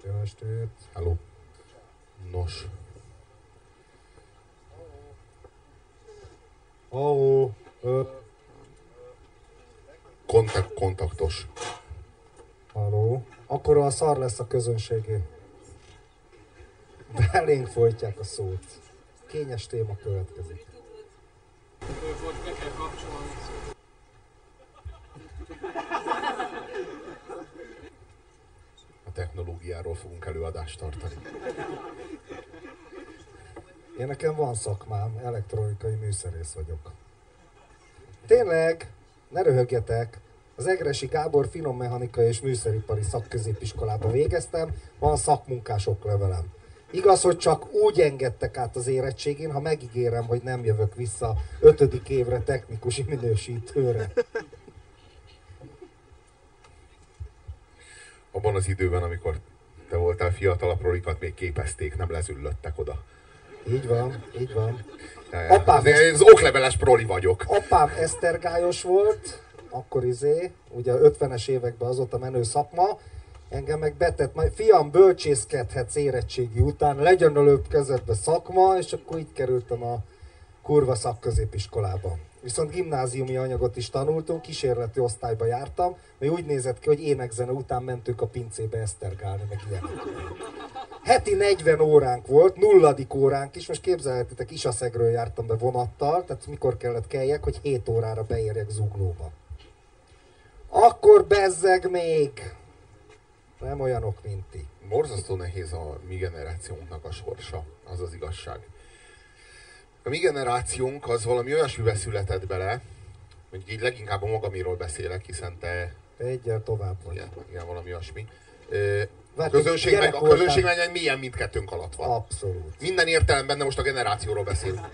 Jó estét. Hello. Nos. Kontaktos. Halló. Akkor a szar lesz a közönségé. Belénk folytják a szót. Kényes téma következik. A technológiáról fogunk előadást tartani. Én nekem van szakmám, elektronikai műszerész vagyok. Tényleg, ne röhögjetek, az Egressy Gábor finommechanikai és műszeripari szakközépiskolába végeztem, van szakmunkás oklevelem. Igaz, hogy csak úgy engedtek át az érettségén, ha megígérem, hogy nem jövök vissza 5. évre technikusi minősítőre. Abban az időben, amikor te voltál fiatal, a prolikat még képezték, nem lezüllöttek oda. Így van, így van. Apám az okleveles proli vagyok. Apám esztergályos volt, akkor ugye 50-es években azóta menő szakma, engem meg betett, majd fiam, bölcsészkedhetsz érettségi után, legyen előbb kezedbe szakma, és akkor így kerültem a kurva szakközépiskolába. Viszont gimnáziumi anyagot is tanultunk, kísérleti osztályba jártam, mert úgy nézett ki, hogy énekzene után mentünk a pincébe esztergálni, meg ilyenek. Heti 40 óránk volt, 0. óránk is, most képzelhetitek, Isaszegről jártam be vonattal, tehát mikor kellett keljek, hogy 7 órára beérjek Zuglóba. Akkor bezzeg még! Nem olyanok, mint ti. Borzasztó nehéz a mi generációnknak a sorsa, az az igazság. A mi generációnk az valami olyasmibe született bele, hogy így leginkább a magaméról beszélek, hiszen te... Egyel tovább vagy. Igen, valami olyasmi. A Várj, közönség meg milyen mindkettőnk alatt van. Abszolút. Minden értelemben, de most a generációról beszélünk.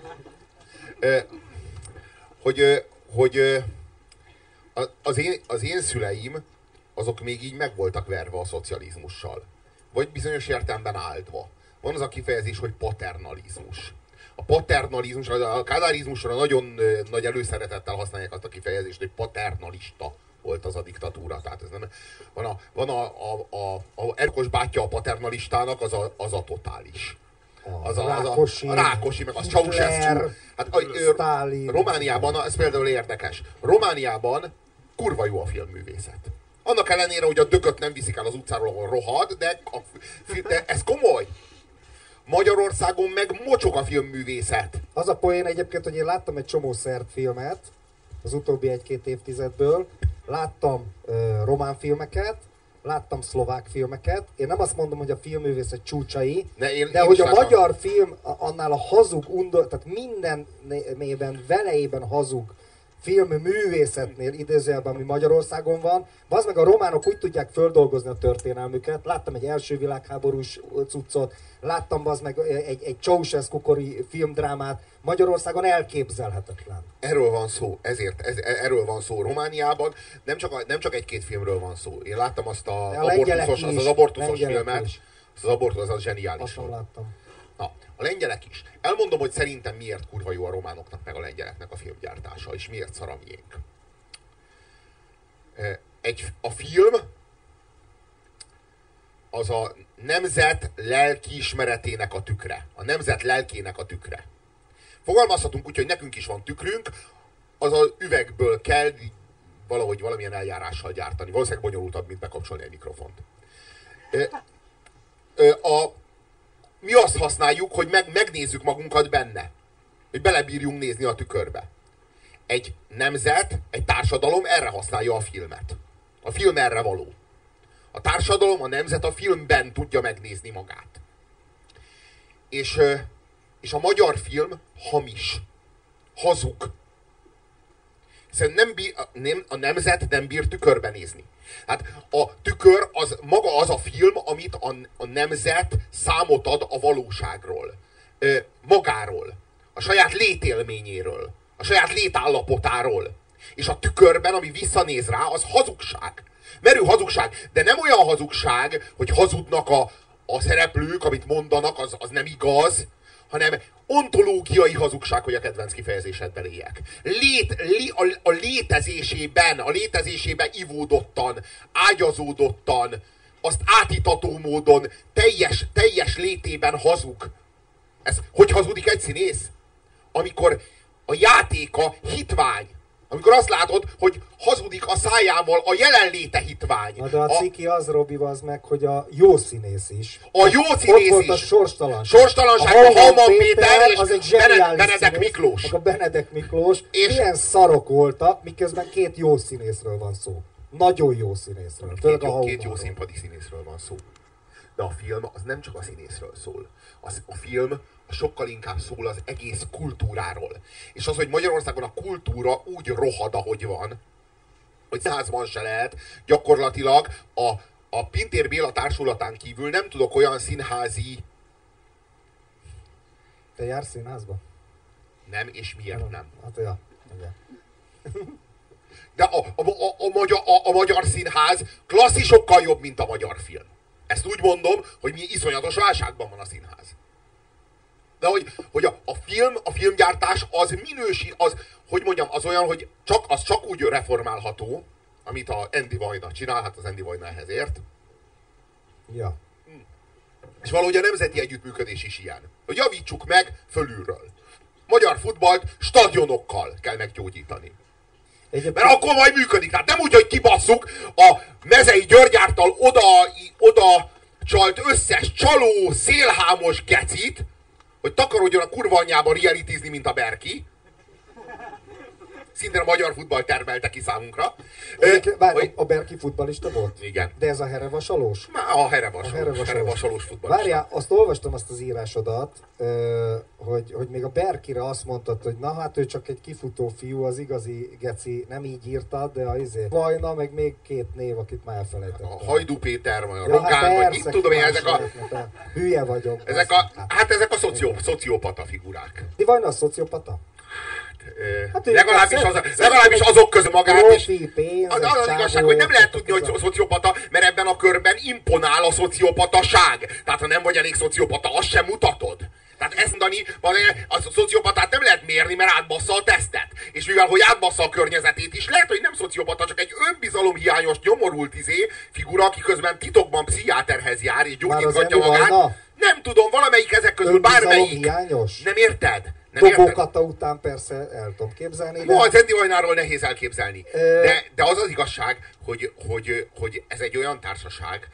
Az én szüleim, azok még így meg voltak verve a szocializmussal. Vagy bizonyos értelemben áldva. Van az a kifejezés, hogy paternalizmus. A paternalizmus, a kádárizmusra nagyon nagy előszeretettel használják azt a kifejezést, hogy paternalista volt az a diktatúra. Tehát ez nem, van a erkos bátyja a paternalistának, az a totális. A Rákosi, meg a Ceausescu. Hát Romániában, ez például érdekes, Romániában kurva jó a filmművészet. Annak ellenére, hogy a dököt nem viszik el az utcáról, ahol rohad, de ez komoly. Magyarországon meg mocsok a filmművészet. Az a poén egyébként, hogy én láttam egy csomó szert filmet az utóbbi 1-2 évtizedből, láttam román filmeket, láttam szlovák filmeket. Én nem azt mondom, hogy a filmművészet csúcsai, de hogy a magyar film annál a hazug, tehát mindenében, velejében hazug filmművészetnél idézőjelben, ami Magyarországon van, az meg a románok úgy tudják földolgozni a történelmüket. Láttam egy első világháborús cuccot, láttam az meg egy Ceausescu-kori filmdrámát. Magyarországon elképzelhetetlen. Erről van szó, erről van szó Romániában. Nem csak egy-két filmről van szó. Én láttam azt az abortuszos filmet. Az abortusz, az zseniális. Azt láttam. Na, a lengyelek is. Elmondom, hogy szerintem miért kurva jó a románoknak meg a lengyeleknek a filmgyártása, és miért szar a miénk. A film az a nemzet lelkiismeretének a tükre. A nemzet lelkének a tükre. Fogalmazhatunk úgy, hogy nekünk is van tükrünk, az az üvegből kell valahogy valamilyen eljárással gyártani. Valószínűleg bonyolultabb, mint bekapcsolni egy mikrofont. Mi azt használjuk, hogy megnézzük magunkat benne. Hogy belebírjunk nézni a tükörbe. Egy nemzet, egy társadalom erre használja a filmet. A film erre való. A társadalom, a nemzet a filmben tudja megnézni magát. És a magyar film hamis. Hazug. Hiszen a nemzet nem bír tükörbe nézni. Hát a tükör az maga az a film, amit a nemzet számot ad a valóságról. Magáról. A saját létélményéről. A saját létállapotáról. És a tükörben, ami visszanéz rá, az hazugság. Merő hazugság. De nem olyan hazugság, hogy hazudnak a szereplők, amit mondanak, az nem igaz, hanem ontológiai hazugság, hogy a kedvenc kifejezésedben éljek. A létezésében ivódottan, ágyazódottan azt átítató módon, teljes létében hazug. Hogy hazudik egy színész? Amikor a játéka hitvány. Amikor azt látod, hogy hazudik a szájával, a jelenléte hitvány. Na de a ciki az, Robi, az meg, hogy a jó színész is. A jó színész ott volt is. a sorstalanság. Sorstalanság, a Halman Péter és Benedek Miklós. A Benedek Miklós. És milyen szarok voltak, miközben két jó színészről van szó. Nagyon jó színészről. Két jó színpadi színészről van szó. De a film az nem csak a színészről szól. A film sokkal inkább szól az egész kultúráról. És az, hogy Magyarországon a kultúra úgy rohad, ahogy van, hogy százban se lehet, gyakorlatilag a Pintér Béla társulatán kívül nem tudok olyan színházi... Te jársz színházba? Nem, és miért nem? Hát ja. De a magyar színház klasszisokkal jobb, mint a magyar film. Ezt úgy mondom, hogy mi iszonyatos válságban van a színház. De hogy a filmgyártás az hogy mondjam, az olyan, hogy csak úgy reformálható, amit a Andy Vajna csinál, hát az Andy Vajna ehhez ért. Ja. És valahogy a nemzeti együttműködés is ilyen. Hogy javítsuk meg fölülről. Magyar futballt stadionokkal kell meggyógyítani. Mert akkor majd működik. Tehát nem úgy, hogy kibasszuk a Mezei György által oda csalt összes csaló, szélhámos gecit, hogy takarodjon a kurva anyjába realitízni, mint a Berki. Szintén a magyar futball termelte ki számunkra. A Berki futballista volt? Igen. De ez a herevasalós? A herevasalós futballista. Várjál, azt olvastam, azt az írásodat, hogy még a Berkire azt mondtad, hogy na hát ő csak egy kifutó fiú, az igazi geci, nem így írtad, de Vajna, meg még két név, akit már elfelejtettem. A Hajdú Péter, vagy a Rogán, vagy itt tudom én, ezek a... Hülye vagyok. Ezek a szociopata figurák. Ti Vajna a szociopata? Hát legalábbis azok között magát is. Az igazság, hogy nem lehet tudni, hogy szociopata, mert ebben a körben imponál a szociopataság. Tehát ha nem vagy elég szociopata, azt sem mutatod. Tehát ezt mondani, a szociopatát nem lehet mérni, mert átbassza a tesztet. És mivel, hogy átbassza a környezetét is, lehet, hogy nem szociopata, csak egy önbizalomhiányos, nyomorult figura, aki közben titokban pszichiáterhez jár, és gyógyítgatja magát. Nem tudom, valamelyik ezek közül bármelyik. Nem érted? Dobókata után persze el tudom képzelni. De... az Andy Vajnáról nehéz elképzelni. De az az igazság, hogy ez egy olyan társaság,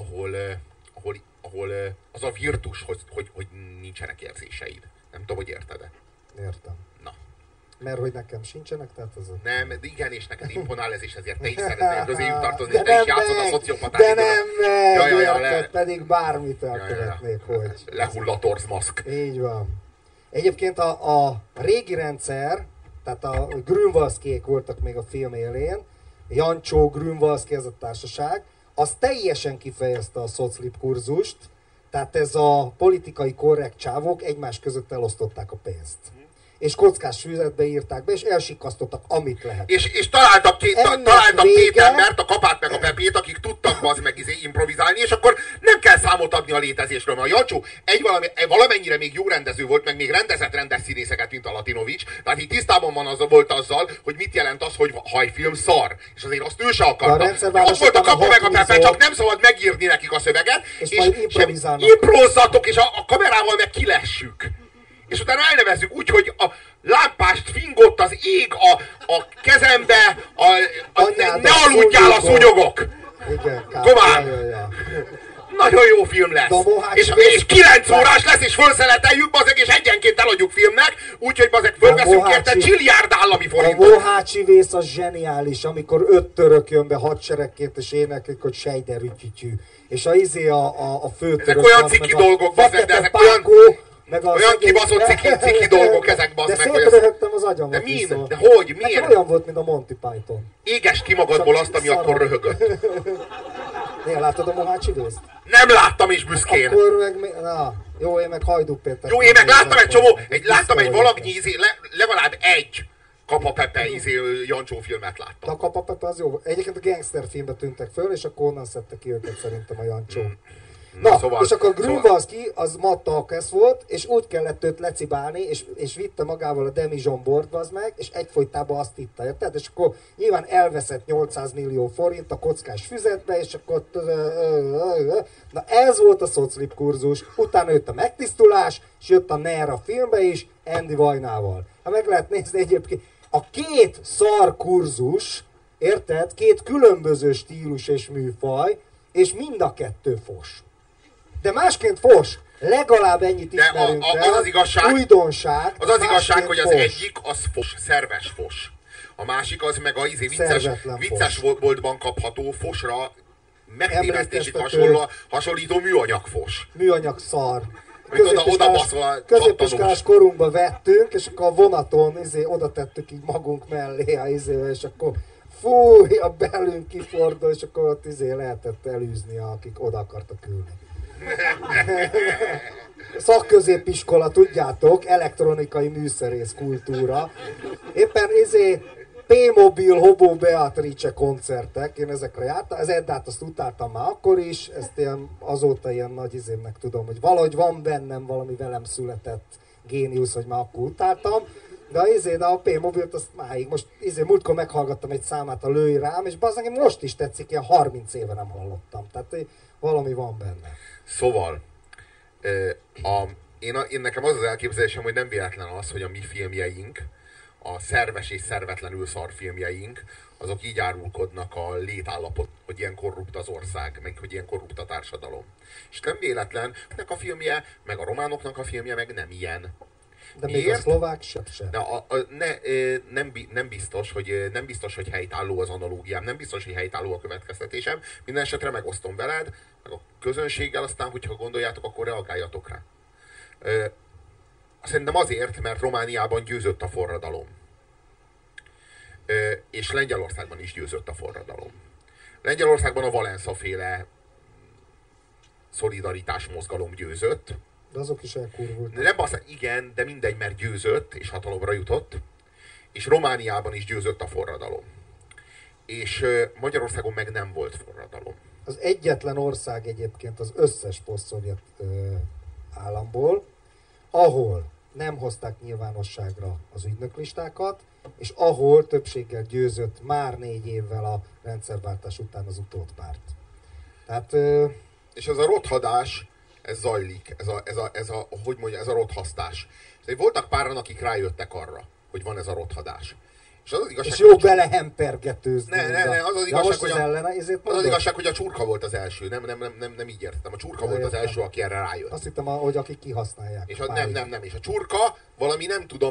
ahol az a virtus, hogy nincsenek érzéseid. Nem tudom, hogy érted-e. Értem. Na. Mert hogy nekem sincsenek, tehát az... Nem, de igen, és neked imponál ez, és ezért te is szeretnél közéjük tartozni, és te is játszod a szociopatát. De nem megy, pedig bármit elkövetnék, hogy... Lehull a torzmaszk. Így van. Egyébként a régi rendszer, tehát a Grünwaldzkiék voltak még a film élén, Jancsó, Grünwaldzki, ez a társaság, az teljesen kifejezte a szoclip kurzust, tehát ez a politikai korrekt csávók egymás között elosztották a pénzt. És kockás füzetbe írták be, és elsikasztottak, amit lehet. És találtak két embert, a Kapát meg a Pepét, akik tudtak meg improvizálni, és akkor nem kell számot adni a létezésről, mert a Jancsó valamennyire még jó rendező volt, meg még rendezett színészeket, mint a Latinovics, tehát így tisztában volt azzal, hogy mit jelent az, hogy hajfilm szar. És azért azt ő se akarta. Ott volt a Kapa meg a Pepe, csak nem szabad megírni nekik a szöveget, és improvizáltok, és a kamerával meg kilessük. És utána elnevezzük úgy, hogy a lámpást fingott az ég a kezembe, ne aludjál a szúnyogok! Komár! Nagyon jó film lesz! És 9 órás lesz, és felszeleteljük, bazeg, és egyenként eladjuk filmnek, úgyhogy bazeg, fölveszünk érte csilliárd állami forintot. A Mohácsi vész az zseniális, amikor 5 török jön be hadseregként, és éneklik, hogy sejderütyütyű. És a főtörök... Ezek olyan ciki dolgok, bazeg, de ezek olyan kibaszott ciki dolgok ezek, bazd meg. De szétröhögtem az agyamat. De min? De hogy? Miért? Nekem olyan volt, mint a Monty Python. Éges ki magadból azt, ami akkor röhögött. Néha láttad a Mohácsi vészt? Nem láttam is büszkén. Akkor meg... Na, jó, én meg Hajdú Péter. Jó, én meg láttam egy csomó, láttam egy valagnyi legalább egy Kapa Pepe Jancsó filmet láttam. De a Kapa Pepe az jó. Egyébként a gangster filmbe tűntek föl, és akkor onnan szedte ki őket szerintem a Jancsó. Na, szóval, és akkor Grünwalski az Matt Alkesz volt, és úgy kellett őt lecibálni, és vitte magával a Demijohn Boardba az meg, és egyfolytában azt itta, érted? És akkor nyilván elveszett 800 millió forint a kockás füzetbe, és akkor... Na ez volt a szoclip kurzus, utána jött a megtisztulás, és jött a NER a filmbe is, Andy Vajnával. Hát meg lehet nézni egyébként, a két szar kurzus, érted? Két különböző stílus és műfaj, és mind a kettő fos. De másként fos. Legalább ennyit ismerünk el. Az az igazság, újdonság. Az az igazság, hogy az fos. egyik az fos, szerves fos. A másik az meg a vicces boltban kapható fosra megtévesztésig hasonlító műanyag fos. Műanyag szar. Középiskolás korunkba vettünk, és akkor a vonaton oda tettük így magunk mellé, és akkor fúj, a belünk kifordul, és akkor ott lehetett elűzni, akik oda akartak ülni. Szakközépiskola, tudjátok, elektronikai műszerész kultúra. Éppen P-Mobil, Hobo Beatrice koncertek, én ezekre jártam, az Eddát azt utáltam már akkor is, ezt azóta ilyen nagy izémnek tudom, hogy valahogy van bennem valami velem született géniusz, hogy már akkor utáltam, de a P-Mobilt azt máig, most múltkor meghallgattam egy számát, a Lőj rám, és bazdmeg most is tetszik, ilyen 30 éve nem hallottam, tehát valami van benne. Szóval, én nekem az az elképzelésem, hogy nem véletlen az, hogy a mi filmjeink, a szerves és szervetlenül szar filmjeink, azok így árulkodnak a létállapot, hogy ilyen korrupt az ország, meg hogy ilyen korrupt a társadalom. És nem véletlen, ennek a filmje, meg a románoknak a filmje meg nem ilyen. De miért? Még a szlovák sem. Nem biztos, hogy helytálló az analógiám, nem biztos, hogy helytálló a következtetésem. Minden esetre megosztom veled, meg a közönséggel, aztán, hogyha gondoljátok, akkor reagáljatok rá. Szerintem azért, mert Romániában győzött a forradalom. És Lengyelországban is győzött a forradalom. Lengyelországban a Valensa-féle szolidaritás mozgalom győzött. De azok is elkurvultak. Nem basz, igen, de mindegy, mert győzött, és hatalomra jutott. És Romániában is győzött a forradalom. És Magyarországon meg nem volt forradalom. Az egyetlen ország egyébként az összes posztszovjet államból, ahol nem hozták nyilvánosságra az ügynöklistákat, és ahol többséggel győzött már 4 évvel a rendszerváltás után az utódpárt. Tehát... És ez a rothadás, ez zajlik, ez a rothasztás. Voltak páran, akik rájöttek arra, hogy van ez a rothadás. És jó belehempergetőzni. Az az igazság, hogy a Csurka volt az első. Nem így értettem. A Csurka volt az első, aki erre rájött. Azt hittem, hogy akik kihasználják. És és a Csurka valami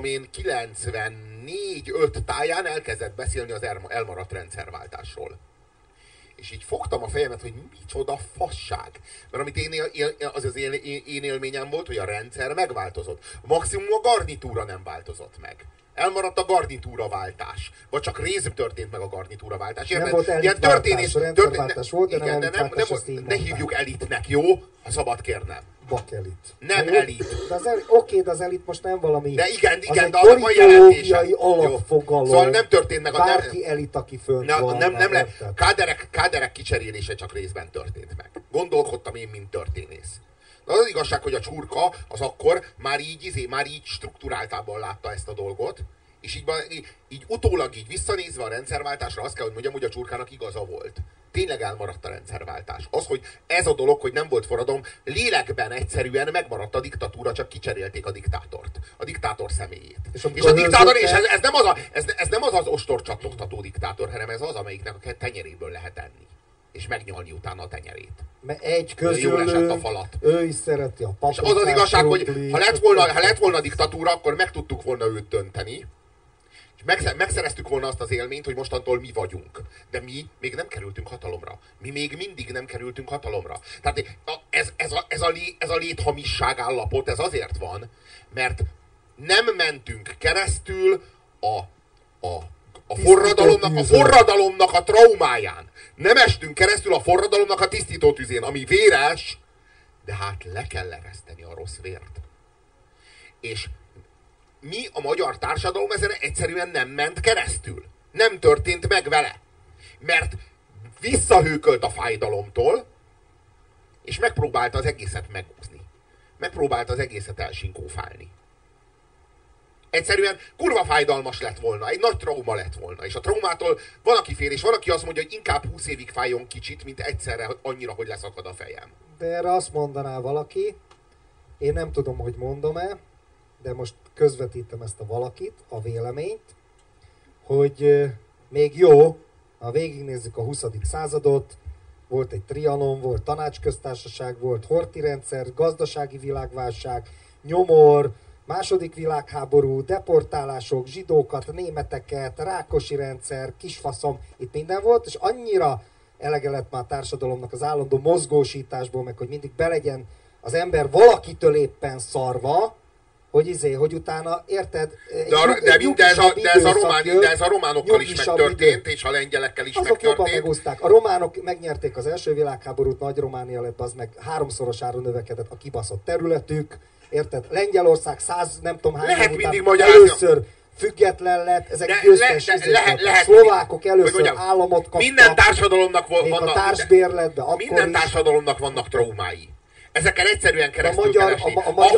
94-5 táján elkezdett beszélni az elmaradt rendszerváltásról. És így fogtam a fejemet, hogy micsoda fasság. Mert amit én élményem volt, hogy a rendszer megváltozott. Maximum a garnitúra nem változott meg. Elmaradt a garnitúraváltás. Vagy csak részben történt meg a garnitúraváltás. Nem volt elitváltás, rendszerváltás volt, de nem elitváltás, ezt így ne hívjuk elitnek, jó? Ha szabad kérnem. Bakelit. Nem elit. De az elit most nem valami... De igen, de az a jelentése. Alapfogalom. Szóval nem történt meg a... Bárki elit, aki fönt van. Nem, káderek kicserélése csak részben történt meg. Gondolkodtam én, mint történész. De az igazság, hogy a Csurka az akkor már így strukturáltában látta ezt a dolgot, és így utólag így visszanézve a rendszerváltásra azt kell, hogy mondjam, hogy a Csurkának igaza volt. Tényleg elmaradt a rendszerváltás. Az, hogy ez a dolog, hogy nem volt forradalom, lélekben egyszerűen megmaradt a diktatúra, csak kicserélték a diktátort. A diktátor személyét. És a diktátor, és ez nem az ostorcsattogtató diktátor, hanem ez az, amelyiknek a tenyeréből lehet enni. És megnyalni utána a tenyerét. Mert egy közülünk, ő is szereti a paprikát. És az az igazság, hogy ha lett volna diktatúra, akkor meg tudtuk volna őt dönteni, és megszereztük volna azt az élményt, hogy mostantól mi vagyunk. De mi még nem kerültünk hatalomra. Mi még mindig nem kerültünk hatalomra. Tehát ez a léthamisság állapot, ez azért van, mert nem mentünk keresztül a forradalomnak a traumáján. Nem estünk keresztül a forradalomnak a tisztító tüzén, ami véres, de hát le kell ereszteni a rossz vért. És mi, a magyar társadalom ezen egyszerűen nem ment keresztül. Nem történt meg vele. Mert visszahőkölt a fájdalomtól, És megpróbálta az egészet megúszni. Megpróbálta az egészet elsinkófálni. Egyszerűen kurva fájdalmas lett volna, egy nagy trauma lett volna. És a traumától van, aki fél, és van, aki azt mondja, hogy inkább 20 évig fájjon kicsit, mint egyszerre annyira, hogy leszakad a fejem. De erre azt mondaná valaki, én nem tudom, hogy mondom-e, de most közvetítem ezt a valakit, a véleményt, hogy még jó, ha végignézzük a 20. századot, volt egy Trianon, volt tanácsköztársaság, volt Horthy rendszer, gazdasági világválság, nyomor, második világháború, deportálások, zsidókat, németeket, Rákosi rendszer, kisfaszom, itt minden volt, és annyira elege lett már a társadalomnak az állandó mozgósításból, meg hogy mindig belegyen az ember valakitől éppen szarva, hogy utána, érted? De ez a románokkal is megtörtént, és a lengyelekkel is megtörtént. Azok jobban megúzták. A románok megnyerték az első világháborút, Nagy Románia lett, az meg 3-szorosára növekedett a kibaszott területük, érted? Lengyelország 100 nem tudom hány után először független lett, ezek győztes szlovákok először államot kaptak. Minden társadalomnak minden társadalomnak vannak traumái. Ezeken egyszerűen keresztül keresni.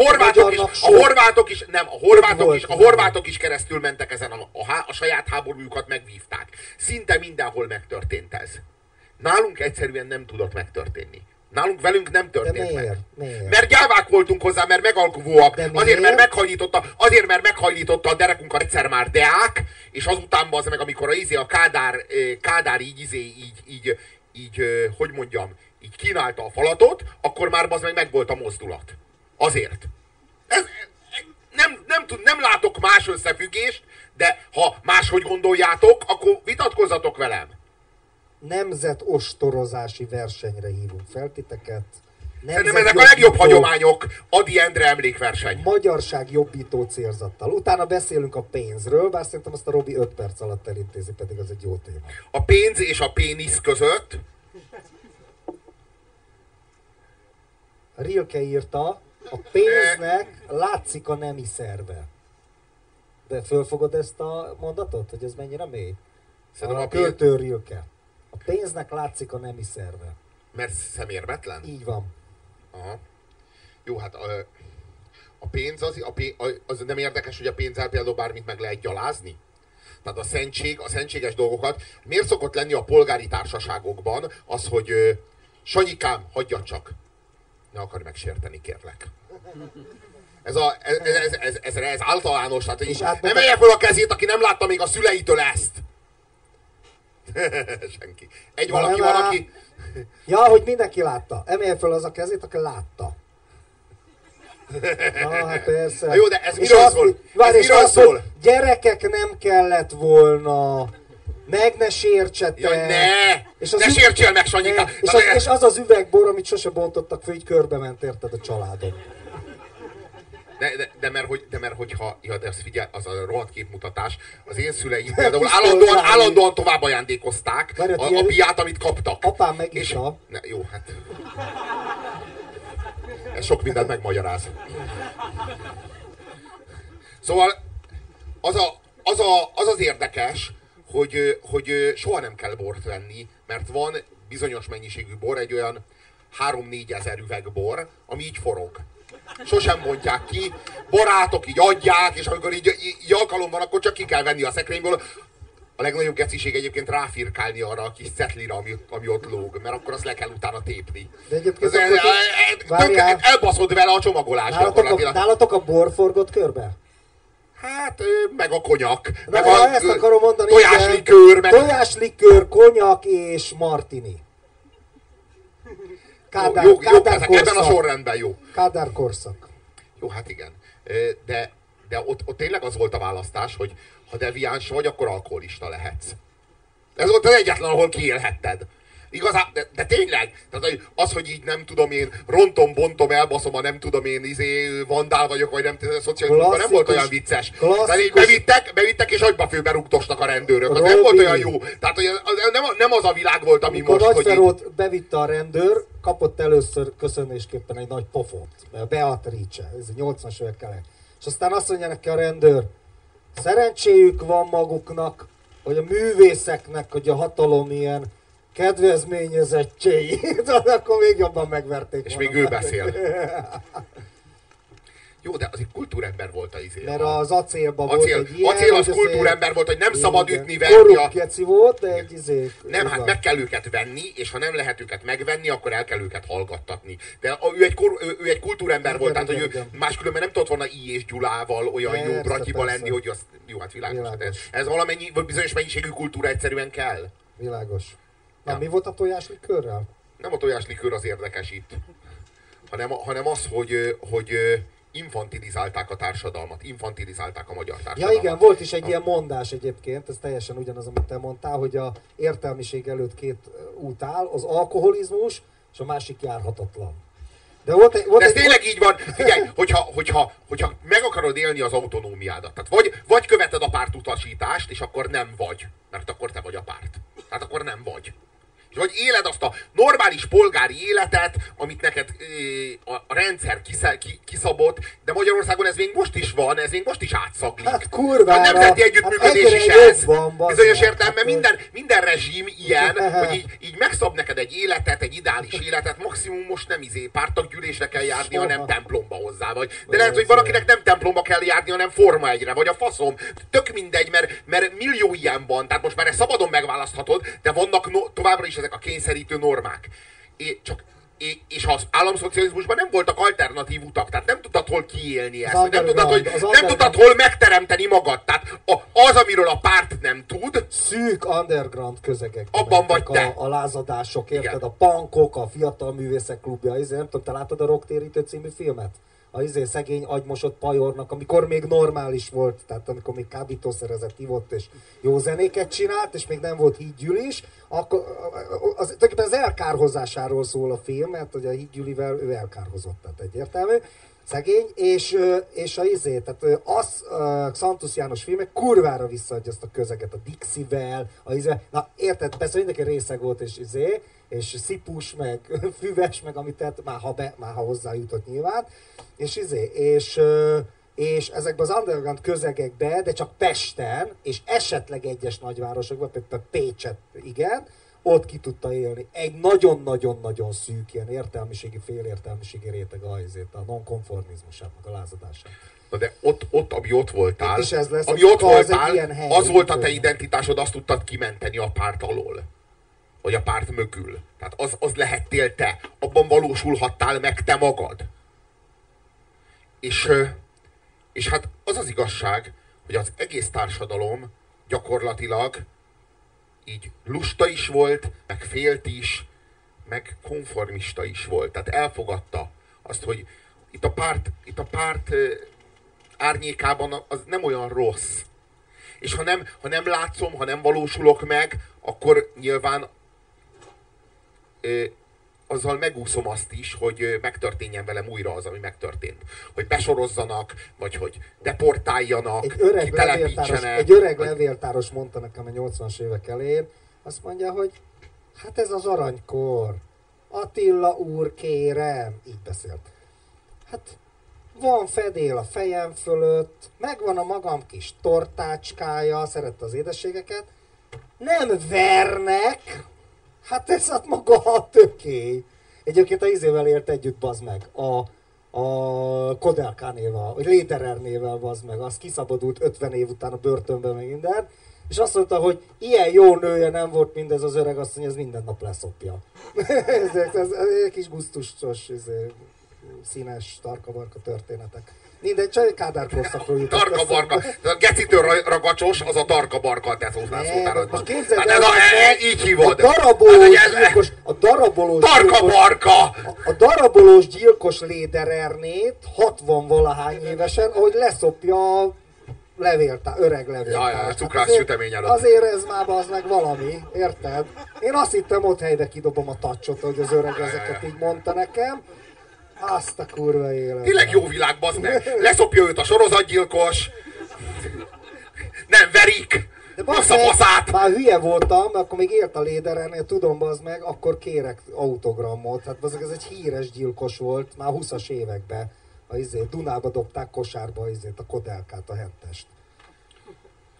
A horvátok is keresztül mentek ezen, a saját háborújukat megvívták. Szinte mindenhol megtörtént ez. Nálunk egyszerűen nem tudott megtörténni. Velünk nem történt meg. Miért? Mert gyávák voltunk hozzá, mert megalkuvóak. Azért, mert meghajlította a derekunkat egyszer már Deák, és azután az meg, amikor a Kádár hogy mondjam, így kínálta a falatot, akkor már az meg volt a mozdulat. Azért. Nem látok más összefüggést, de ha máshogy gondoljátok, akkor vitatkozzatok velem. Nemzetostorozási versenyre hívunk fel titeket. Szerintem ezek a legjobb hagyományok. Adi Endre emlékverseny. Magyarság jobbító célzattal. Utána beszélünk a pénzről, bár szerintem azt a Robi 5 perc alatt elintézi, pedig az egy jó téma. A pénz és a pénisz között. Rilke írta, a pénznek látszik a nemi szerve. De fölfogod ezt a mondatot, hogy ez mennyire mély? A költő Rilke. A pénznek látszik a nemi szerve. Mert szemérmetlen? Így van. Aha. Jó, hát a pénz az nem érdekes, hogy a pénzzel például bármit meg lehet gyalázni? Tehát a szentséges dolgokat. Miért szokott lenni a polgári társaságokban az, hogy Sanyikám, hagyjad csak. Ne akarj megsérteni, kérlek. Ez általános, tehát emelje fel a kezét, aki nem látta még a szüleitől ezt. Senki. Valaki van, aki... Ja, hogy mindenki látta. Emelje fel az a kezét, aki látta. Hát persze. Na jó, de ez miről szól? Gyerekek, nem kellett volna. Meg ne sértsetek. Jaj, ne sértsél meg, Sanyika. És az üvegbor, amit sose bontottak föl, így körbe ment, érted, a családon. De mert hogyha, ja, de figyelj, az a rohadt képmutatás, az én szüleim például állandóan tovább ajándékozták a piát, amit kaptak. Apám megitta. Jó, hát... Ez sok mindent megmagyaráz. Szóval az érdekes, hogy soha nem kell bort venni, mert van bizonyos mennyiségű bor, egy olyan 3-4 ezer üveg bor, ami így forog. Sosem mondják ki, barátok így adják, és amikor így alkalom van, akkor csak ki kell venni a szekrényből. A legnagyobb geciség egyébként ráfirkálni arra a kis cetlira, ami ott lóg, mert akkor azt le kell utána tépni. De egyébként elbaszod vele a csomagolást gyakorlatilag. Nálatok a bor forgott körbe? Hát, meg a konyak, meg ezt akarom mondani, tojáslikőr, tojáslikőr, konyak és martini. Kádár ebben a sorrendben jó. Kádár korszak. Jó, hát igen. De ott tényleg az volt a választás, hogy ha deviáns vagy, akkor alkoholista lehetsz. Ez volt az egyetlen, ahol kiélhetted. Igazán, de tényleg, tehát az, hogy így nem tudom én, bontom, elbaszom a nem tudom én, vandál vagyok, vagy nem tudom, szocializmusban nem volt olyan vicces. Tehát így bevittek és agyba rúgdostak a rendőrök. Az nem volt olyan jó. Tehát nem az a világ volt, ami most, hogy... Nagyferót bevitte a rendőr, kapott először köszönésképpen egy nagy pofont. Beatrice, ez 80-as évek elején. És aztán azt mondja neki a rendőr, szerencséjük van maguknak, hogy a művészeknek, hogy a hatalom ilyen kedvezményezettjei. Akkor még jobban megverték. És még ő beszél. Jó, de az egy kultúrember volt a izé. Mert az acélban volt egy ilyen... Acél az kultúrember volt, hogy nem szabad ütni, verni. Korrupt geci volt, de egy izé... Nem, hát meg kell őket venni, és ha nem lehet őket megvenni, akkor el kell őket hallgattatni. De ő egy kultúrember volt, tehát hogy ő máskülönben nem tudott volna I. és Gyulával olyan jó bratyiba lenni, hogy az... Jó, hát világos. Ez valamennyi, bizonyos mennyiségű kultúra egyszerűen kell. Világos. Na, mi volt a tojáslikőrrel? Nem a tojáslikőr az érdekes itt, hanem az, hogy infantilizálták a társadalmat, infantilizálták a magyar társadalmat. Ja igen, volt is egy ilyen mondás egyébként, ez teljesen ugyanaz, amit te mondtál, hogy a értelmiség előtt két út áll, az alkoholizmus, és a másik járhatatlan. De ez tényleg így van. Figyelj, hogyha meg akarod élni az autonómiádat, tehát vagy követed a pártutasítást, és akkor nem vagy, mert akkor te vagy a párt. Tehát akkor nem vagy. És vagy éled azt a normális polgári életet, amit neked a rendszer kiszabott, de Magyarországon ez még most is van, ez még most is átszaglik. Hát kurvára! A nemzeti együttműködés is ez. Bizonyos értelemben minden rezsim ilyen, hogy így megszab neked egy életet, egy ideális életet, maximum most nem pártaggyűlésre kell járni, hanem templomba hozzá vagy. De lehet, hogy valakinek nem templomba kell járni, hanem Forma 1-re, vagy a faszom. Tök mindegy, mert millió ilyen van, tehát most már ezt szabadon megválaszthatod, de vannak továbbra is ezek a kényszerítő normák. És az államszocializmusban nem voltak alternatív utak, tehát nem tudtad hol kiélni ezt, nem tudtad hol megteremteni magad. Tehát az, amiről a párt nem tud... Szűk underground közegek. Abban vagy te. A lázadások, érted? Igen. A punkok, a fiatal művészek klubja, nem tudom, te láttad a Rocktérítő című filmet? A szegény agymosott pajornak, amikor még normális volt, tehát amikor még kábítószerezett, ivott és jó zenéket csinált, és még nem volt hídgyűlis, akkor tulajdonképpen az elkárhozásáról szól a film, mert hogy a hídgyűlivel ő elkárhozott, tehát egyértelmű. Szegény, és tehát Xantus János filmek kurvára visszaadja azt a közeget, a Dixie-vel, na érted, persze mindenki részeg volt, és szipus, meg füves, meg amit tett, már ha hozzájutott nyilván, és ezekben az underground közegekben, de csak Pesten, és esetleg egyes nagyvárosokban, például Pécset, igen, ott ki tudta élni. Egy nagyon-nagyon-nagyon szűk, ilyen értelmiségi, félértelmiségi réteg a nonkonformizmusának, a lázadását. Na de ott, ami ott voltál, hely, az volt a te identitásod, azt tudtad kimenteni a párt alól. Vagy a párt mögül. Tehát az lehettél te. Abban valósulhattál meg te magad. És hát az az igazság, hogy az egész társadalom gyakorlatilag így lusta is volt, meg félt is, meg konformista is volt. Tehát elfogadta azt, hogy itt a párt árnyékában az nem olyan rossz. És ha nem látszom, ha nem valósulok meg, akkor nyilván azzal megúszom azt is, hogy megtörténjen velem újra az, ami megtörtént. Hogy besorozzanak, vagy hogy deportáljanak, kitelepítsenek. Egy öreg levéltáros mondta nekem a 80-as évek elején, azt mondja, hogy hát ez az aranykor. Attila úr, kérem, így beszélt. Hát van fedél a fejem fölött, megvan a magam kis tortácskája, szerette az édességeket, nem vernek, hát ez hát maga a töké. Egyébként a izével élt együtt, bazd meg, a Kodelkánéval, vagy Lederernével, bazd meg, az kiszabadult 50 év után a börtönben meg minden, és azt mondta, hogy ilyen jó nője nem volt mindez az öreg, azt mondja, ez minden nap leszopja. ez egy kis gusztusos, színes, tarka-barka történetek. Mindegy, csak Kádár korszakról jutott. Tarka-barka. A gecitől ragacsos, az a tarka-barka a te szótáradban. Most képzeld el, így hívod. A darabolós tarka-barka! A darabolós gyilkos Lederernét 60-valahány évesen, ahogy leszopja a öreg levéltár. Ja, cukrász sütemény előtt. Azért ez már az meg valami, érted? Én azt hittem, ott helybe kidobom a tacsot, hogy az öreg ezeket így mondta nekem. Azt a kurva élet. Tényleg jó világ, bazd meg. Leszopja őt a sorozatgyilkos. Nem verik. De baszát. Már hülye voltam, akkor még élt a Lederernél, tudom, bazd meg, akkor kérek autogramot. Hát bazd, ez egy híres gyilkos volt, már 20-as években. Dunába dobták kosárba a Kodelkát, a hettest.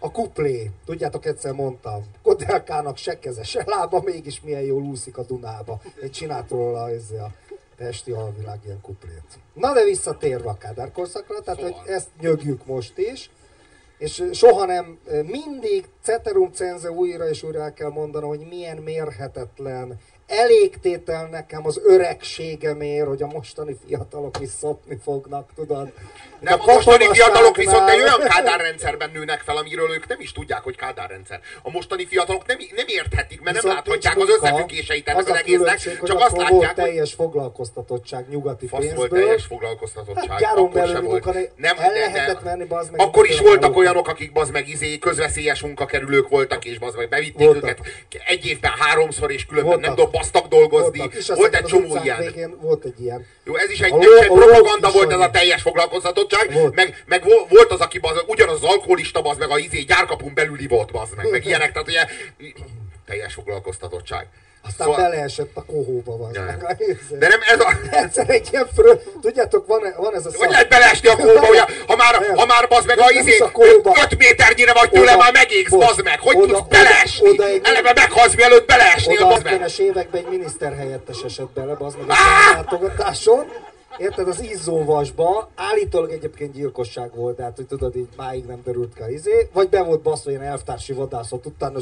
A kuplé, tudjátok, egyszer mondtam, Kodelkának se keze, se lába, mégis milyen jól úszik a Dunába. Én csinált róla a Pesti alvilág ilyen kuplét. Na de visszatérve a Kádár korszakra, tehát hogy ezt nyögjük most is, és soha nem, mindig ceterum cenze újra és újra el kell mondanom, hogy milyen mérhetetlen elégtétel nekem az öregségemért, hogy a mostani fiatalok is szopni fognak, tudod? Nem, a mostani fiatalok viszont egy olyan kádárrendszerben nőnek fel, amiről ők nem is tudják, hogy kádárrendszer. A mostani fiatalok nem érthetik, mert nem láthatják az összefüggéseit ennek az egésznek, csak azt látják, volt teljes foglalkoztatottság nyugati pénzből. Volt teljes foglalkoztatottság, hát, akkor sem volt. Nem, el lehetett menni, bazd meg. Akkor is voltak olyanok, akik bazd meg közveszélyes munkakerülők voltak, és bazd meg bevitték őket egy évben 3-szor, és különben nem dobasztak dolgozni. Volt egy csomó ilyen. Volt egy ilyen. Jó, ez is egy propaganda volt, ez a teljes foglalkoztatottság, meg volt az, aki ugyanaz az alkoholista, bazd meg a gyárkapun belüli volt, bazd meg ilyenek, tehát ugye teljes foglalkoztatottság. Aztán szóval beleesett a kohóba, bazd meg. De nem ez a... Egyszer egy ilyen tudjátok, van ez a szak. Hogy lehet beleesni a kohóba, ugye? Ha már bazd meg 5 méternyire vagy tőle, már megégsz, bazd meg. Hogy tudsz beleesni? Eleve meghalsz, mielőtt beleesnél, bazd meg. Oda a 70-es években egy miniszterhelyettes esett bele, bazd meg a látogatáson. Érted, az izzóvasba, állítólag egyébként gyilkosság volt, tehát hogy tudod, így máig nem derült ki a vagy be volt baszva ilyen elvtársi vadászat, utána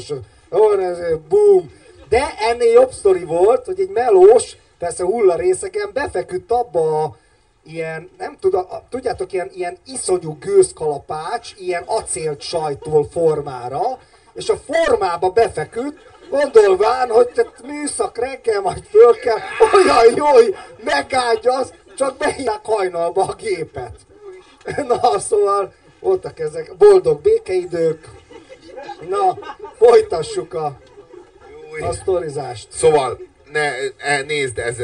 boom. De ennél jobb sztori volt, hogy egy melós, persze hullarészeken befeküdt abba a ilyen, nem tudom, tudjátok, ilyen iszonyú gőzkalapács, ilyen acélt sajtól formára, és a formába befeküdt, gondolván, hogy műszak reggel majd föl kell, olyan jó, hogy megágyaz, csak beírják hajnalba a gépet. Na, szóval voltak ezek boldog békeidők. Na, folytassuk a sztorizást. Szóval, nézd, ez...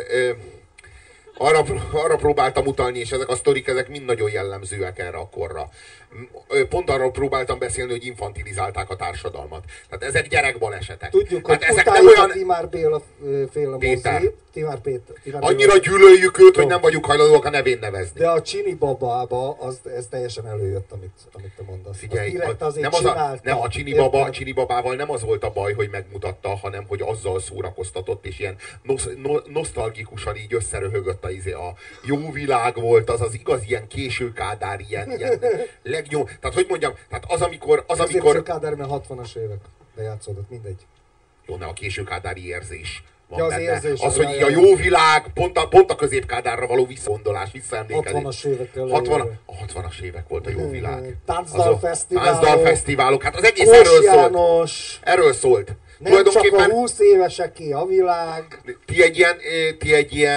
Arra próbáltam utalni, és ezek a sztorik, ezek mind nagyon jellemzőek erre a korra. Pont arról próbáltam beszélni, hogy infantilizálták a társadalmat. Tehát ezek gyerekbalesetek. Tudjuk, hát hogy ezek nem olyan... Timár Béla féle mozi. Timár Péter. Annyira gyűlöljük őt, hogy nem vagyunk hajlandóak a nevén nevezni. De a Csini babába ez teljesen előjött, amit te mondasz. Figyelj, a Csini babával nem az volt a baj, hogy megmutatta, hanem hogy azzal szórakoztatott, és ilyen nosztalgikusan így összeröhögött a jó világ volt, az igaz ilyen későkádár, ilyen tehát hogy mondjam, tehát az amikor... Későkádár, mert 60-as évek bejátszódott, mindegy. Jó, ne a későkádári érzés van ja, az benne. érzés, az, hogy a jó világ, pont a középkádárra való visszagondolás, visszaemlékezés. 60-as évekkel. A 60-as évek volt a jó világ. Táncdalfesztiválok. Hát az egész erről János, szólt. Erről szólt. Nem csak a 20 éveseké a világ. Ti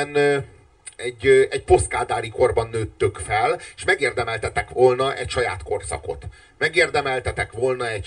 egy posztkádári korban nőttök fel, és megérdemeltetek volna egy saját korszakot. Megérdemeltetek volna egy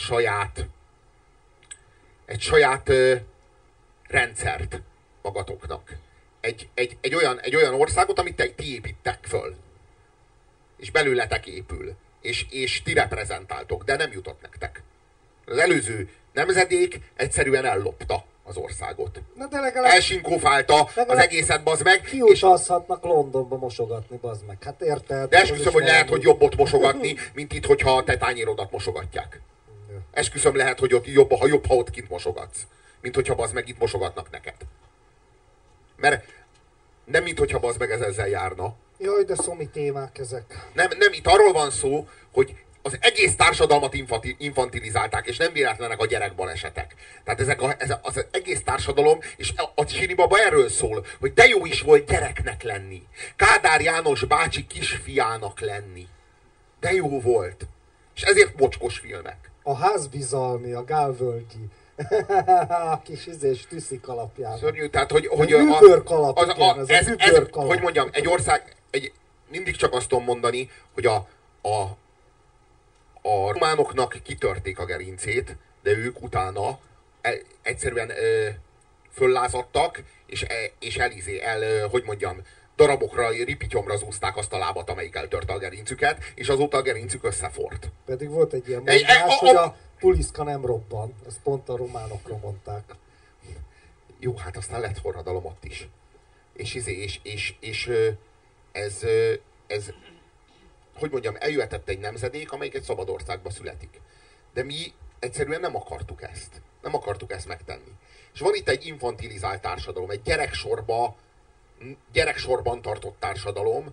saját rendszert magatoknak. Egy olyan országot, amit ti építek föl. És belőletek épül. És ti reprezentáltok, de nem jutott nektek. Az előző nemzedék egyszerűen ellopta az országot. Elsinkófálta az egészet, bazd meg. Kiutazhatnak Londonba mosogatni, bazd meg. Hát érted? De esküszöm, hogy lehet, hogy jobbot mosogatni, mint itt, hogyha a te tányérodat mosogatják. Esküszöm, lehet, hogy ott jobb, ha ott kint mosogatsz. Mint hogyha bazd meg itt mosogatnak neked. Mert nem mint hogyha bazd meg ez ezzel járna. Jaj, de szomi témák ezek. Nem, itt arról van szó, hogy az egész társadalmat infantilizálták, és nem véletlenek a gyerekbalesetek. Tehát az egész társadalom, és a Csini baba erről szól, hogy de jó is volt gyereknek lenni. Kádár János bácsi kisfiának lenni. De jó volt. És ezért mocskos filmek. A házbizalmi, a Gálvölgyi. A kis tüszik alapján. Szörnyű, tehát hogy hogy mondjam, egy ország, mindig csak azt tudom mondani, hogy a románoknak kitörték a gerincét, de ők utána egyszerűen föllázadtak, és hogy mondjam, darabokra, ripityomra zúzták azt a lábat, amelyik eltörte a gerincüket, és azóta a gerincük összefort. Pedig volt egy ilyen mondás, hogy a puliszka nem robban. Ezt pont a románokra mondták. Jó, hát aztán lett forradalom ott is. És ez hogy mondjam, eljöhetett egy nemzedék, amelyik egy szabad országba születik. De mi egyszerűen nem akartuk ezt. Nem akartuk ezt megtenni. És van itt egy infantilizált társadalom, egy gyereksorban tartott társadalom,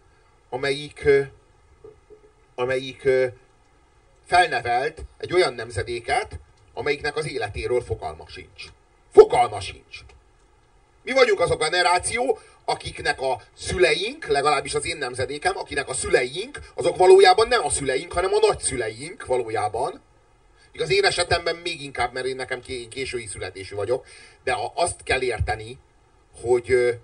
amelyik felnevelt egy olyan nemzedéket, amelyiknek az életéről fogalma sincs. Fogalma sincs. Mi vagyunk azok a generáció, akiknek a szüleink, legalábbis az én nemzedékem, akinek a szüleink, azok valójában nem a szüleink, hanem a nagyszüleink valójában. Az én esetemben még inkább, mert én nekem késői születésű vagyok, de azt kell érteni, hogy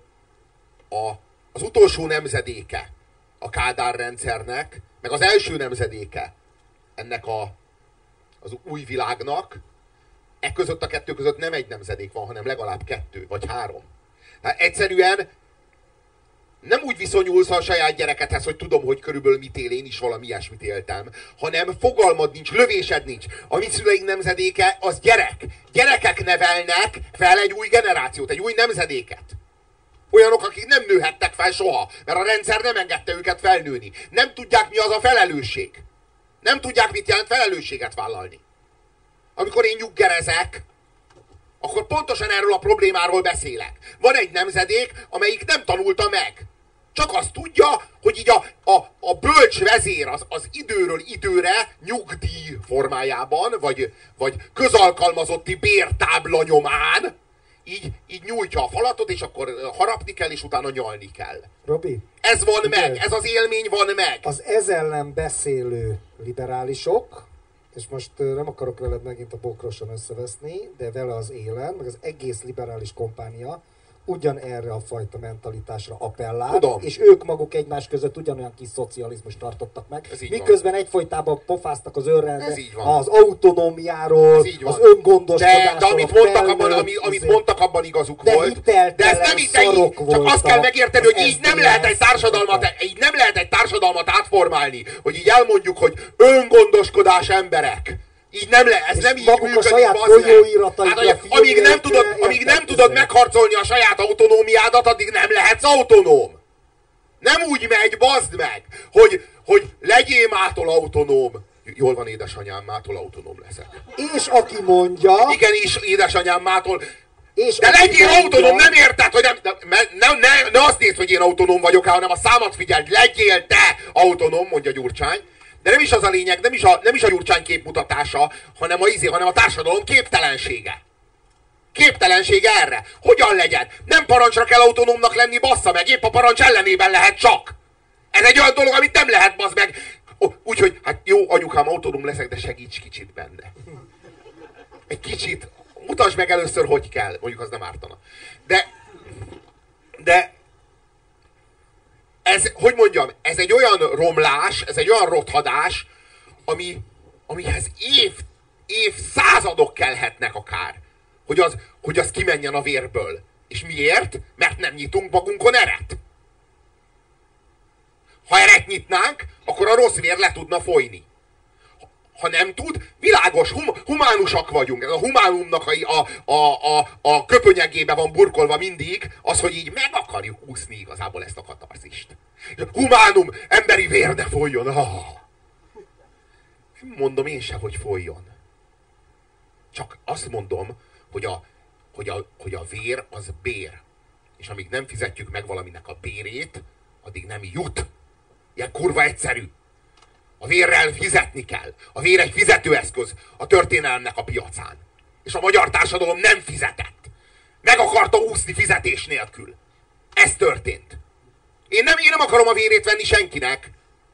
az utolsó nemzedéke a Kádár rendszernek, meg az első nemzedéke ennek az új világnak, között a kettő között nem egy nemzedék van, hanem legalább 2 vagy 3. Hát egyszerűen nem úgy viszonyulsz a saját gyerekedhez, hogy tudom, hogy körülbelül mit él, én is valami ilyesmit éltem, hanem fogalmad nincs, lövésed nincs. A mi szüleink nemzedéke az gyerek. Gyerekek nevelnek fel egy új generációt, egy új nemzedéket. Olyanok, akik nem nőhettek fel soha, mert a rendszer nem engedte őket felnőni. Nem tudják, mi az a felelősség. Nem tudják, mit jelent felelősséget vállalni. Amikor én nyuggerezek, akkor pontosan erről a problémáról beszélek. Van egy nemzedék, amelyik nem tanulta meg. Csak azt tudja, hogy így a bölcs vezér az időről időre nyugdíj formájában, vagy közalkalmazotti bértábla nyomán így nyújtja a falatot, és akkor harapni kell, és utána nyalni kell. Robi? Ez van meg, ez az élmény van meg. Az ez ellen beszélő liberálisok, és most nem akarok veled megint a bokroson összeveszni, de vele az élen, meg az egész liberális kompánia ugyanerre a fajta mentalitásra appellál, tudom. És ők maguk egymás között ugyanolyan kis szocializmust tartottak meg, miközben egyfolytában pofáztak az őrrendbe az autonómiáról, az öngondoskodásról. De amit mondtak, abban igazuk volt. De ez nem így, csak azt kell megérteni, hogy így nem lehet egy társadalmat átformálni, hogy így elmondjuk, hogy öngondoskodás emberek. Így nem ez nem így működik. A saját folyóirataikra amíg nem tudod megharcolni a saját autonómiádat, addig nem lehetsz autonóm. Nem úgy megy, bazd meg, hogy legyél mától autonóm. Jól van, édesanyám, mától autonóm leszek. És aki mondja... Igen, és édesanyám, mától... De legyél autonóm, nem érted, hogy ne azt nézd, hogy én autonóm vagyok, hanem a számat figyeld, legyél te autonóm, mondja Gyurcsány. De nem is az a lényeg, nem is a Gyurcsány képmutatása, hanem a társadalom képtelensége. Képtelensége erre. Hogyan legyen? Nem parancsra kell autonómnak lenni, bassza meg, épp a parancs ellenében lehet csak. Ez egy olyan dolog, amit nem lehet, bassz meg. Úgyhogy, hát jó, anyukám, autonóm leszek, de segíts kicsit benne. Egy kicsit. Mutasd meg először, hogy kell. Mondjuk az nem ártana. De ez, hogy mondjam, ez egy olyan romlás, ez egy olyan rothadás, amihez évszázadok kellhetnek akár, hogy az kimenjen a vérből. És miért? Mert nem nyitunk magunkon eret. Ha eret nyitnánk, akkor a rossz vér le tudna folyni. Ha nem tud, világos, humánusak vagyunk. Ez a humánumnak a köpönyegébe van burkolva mindig, az, hogy így meg akarjuk úszni igazából ezt a katarzist. Humánum, emberi vér ne folyjon. Mondom én se, hogy folyjon. Csak azt mondom, hogy a vér az bér. És amíg nem fizetjük meg valaminek a bérét, addig nem jut. Ilyen kurva egyszerű. A vérrel fizetni kell. A vér egy fizetőeszköz a történelemnek a piacán. És a magyar társadalom nem fizetett. Meg akarta úszni fizetés nélkül. Ez történt. Én nem akarom a vérét venni senkinek.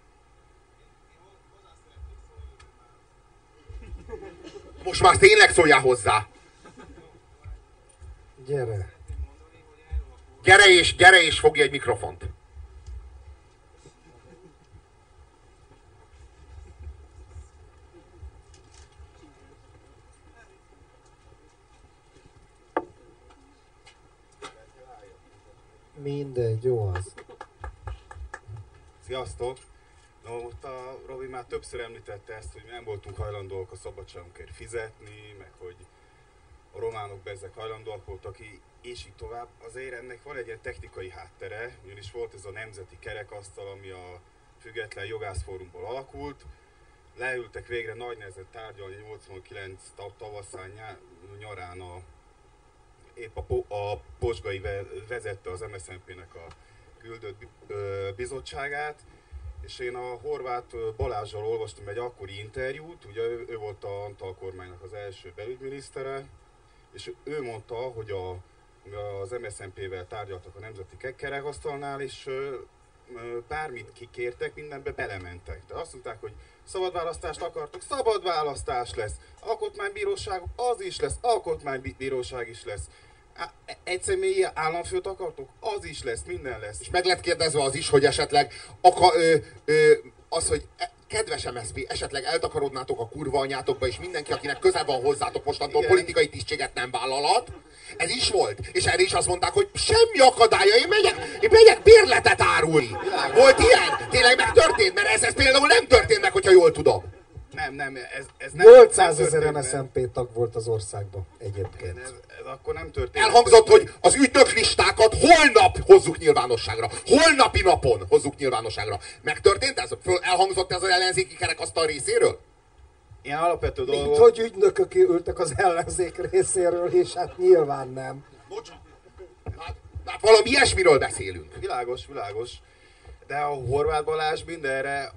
Most már tényleg szóljál hozzá. Gyere. Gyere és fogj egy mikrofont. Mindegy, jó az. Sziasztok! No, ott a Robi már többször említette ezt, hogy nem voltunk hajlandóak a szabadságunkért fizetni, meg hogy a románok bezzeg hajlandóak voltak, és így tovább. Azért ennek van egy ilyen technikai háttere, ugyanis volt ez a nemzeti kerekasztal, ami a Független Jogászfórumból alakult, leültek végre nagy nehezen tárgyalni 89 tavaszán, nyarán épp a Posgai vezette az MSZNP-nek a küldött bizottságát, és én a Horváth Balázsral olvastam egy akkori interjút, ugye ő volt a Antal kormánynak az első belügyminisztere, és ő mondta, hogy az MSZNP-vel tárgyaltak a nemzeti kerekasztalnál, és bármit kikértek, mindenbe belementek. De azt mondták, hogy szabad választást akartok, szabad választás lesz. Alkotmánybíróság, az is lesz, alkotmánybíróság is lesz. Egy személyi államfőt akartok, az is lesz, minden lesz. És meg lett kérdezve az is, hogy esetleg az, hogy kedves MSZP, esetleg eltakarodnátok a kurva anyátokba, és mindenki, akinek közel van hozzátok mostantól politikai tisztséget nem vállalhat. Ez is volt. És erre is azt mondták, hogy semmi akadálya, én megyek bérletet árulni. Volt ilyen? Tényleg megtörtént? Mert ez például nem történt meg, hogyha jól tudom. Nem, ez nem. 800 000 MSZNP tag volt az országban egyébként. Ez akkor nem történt. Elhangzott, hogy az ügynöklistákat holnap hozzuk nyilvánosságra. Holnapi napon hozzuk nyilvánosságra. Megtörtént ez? Elhangzott ez az ellenzéki kerekasztal részéről? Ilyen alapvető dolgok. Mint hogy ügynökök ültek az ellenzék részéről, és hát nyilván nem. Bocsánat. Hát valami ilyesmiről beszélünk. Világos. De a Horváth Balázs mindenre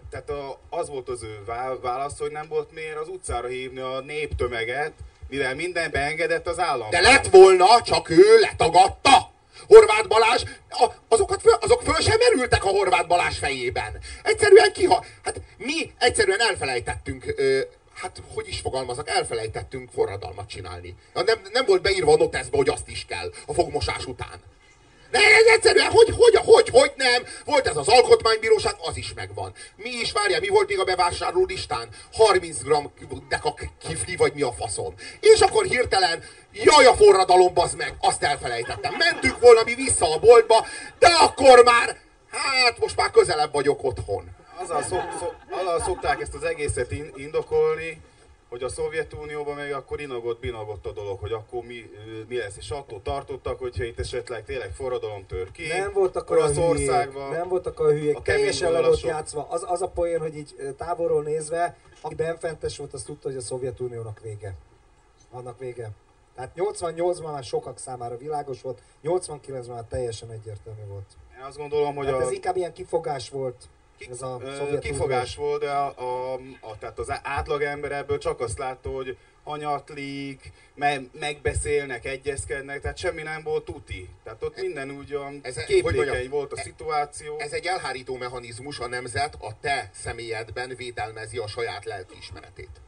az volt az ő válasz, hogy nem volt miért az utcára hívni a néptömeget, mivel minden beengedett az állam. De lett volna, csak ő letagadta. Horváth Balázs, azok föl sem merültek a Horváth Balázs fejében. Egyszerűen mi egyszerűen elfelejtettünk, hogy is fogalmazok, elfelejtettünk forradalmat csinálni. Nem volt beírva a noteszbe, hogy azt is kell a fogmosás után. De ez egyszerűen, hogy nem? Volt ez az alkotmánybíróság, az is megvan. Mi volt még a bevásárló listán? 30 g deka kifli, vagy mi a faszom. És akkor hirtelen, jaj a forradalom, bazd meg, azt elfelejtettem. Mentünk volna mi vissza a boltba, de akkor már, most már közelebb vagyok otthon. Azzal szokták ezt az egészet indokolni, hogy a Szovjetunióban még akkor inogott a dolog, hogy akkor mi lesz, és attól tartottak, hogyha itt esetleg tényleg forradalom tör ki. Nem voltak olyan hülyék, teljesen le volt játszva. Az a poén, hogy így távolról nézve, aki benfentes volt, az tudta, hogy a Szovjetuniónak vége. Annak vége. Tehát 88-ban már sokak számára világos volt, 89-ben már teljesen egyértelmű volt. Én azt gondolom, hogy ez inkább ilyen kifogás volt. Ez a kifogás volt, de tehát az átlagember ebből csak azt látta, hogy hanyatlik, megbeszélnek, egyezkednek, tehát semmi nem volt tuti. Tehát ott minden úgy képlékeny volt a szituáció. Ez egy elhárító mechanizmus, a nemzet a te személyedben védelmezi a saját lelkiismeretét.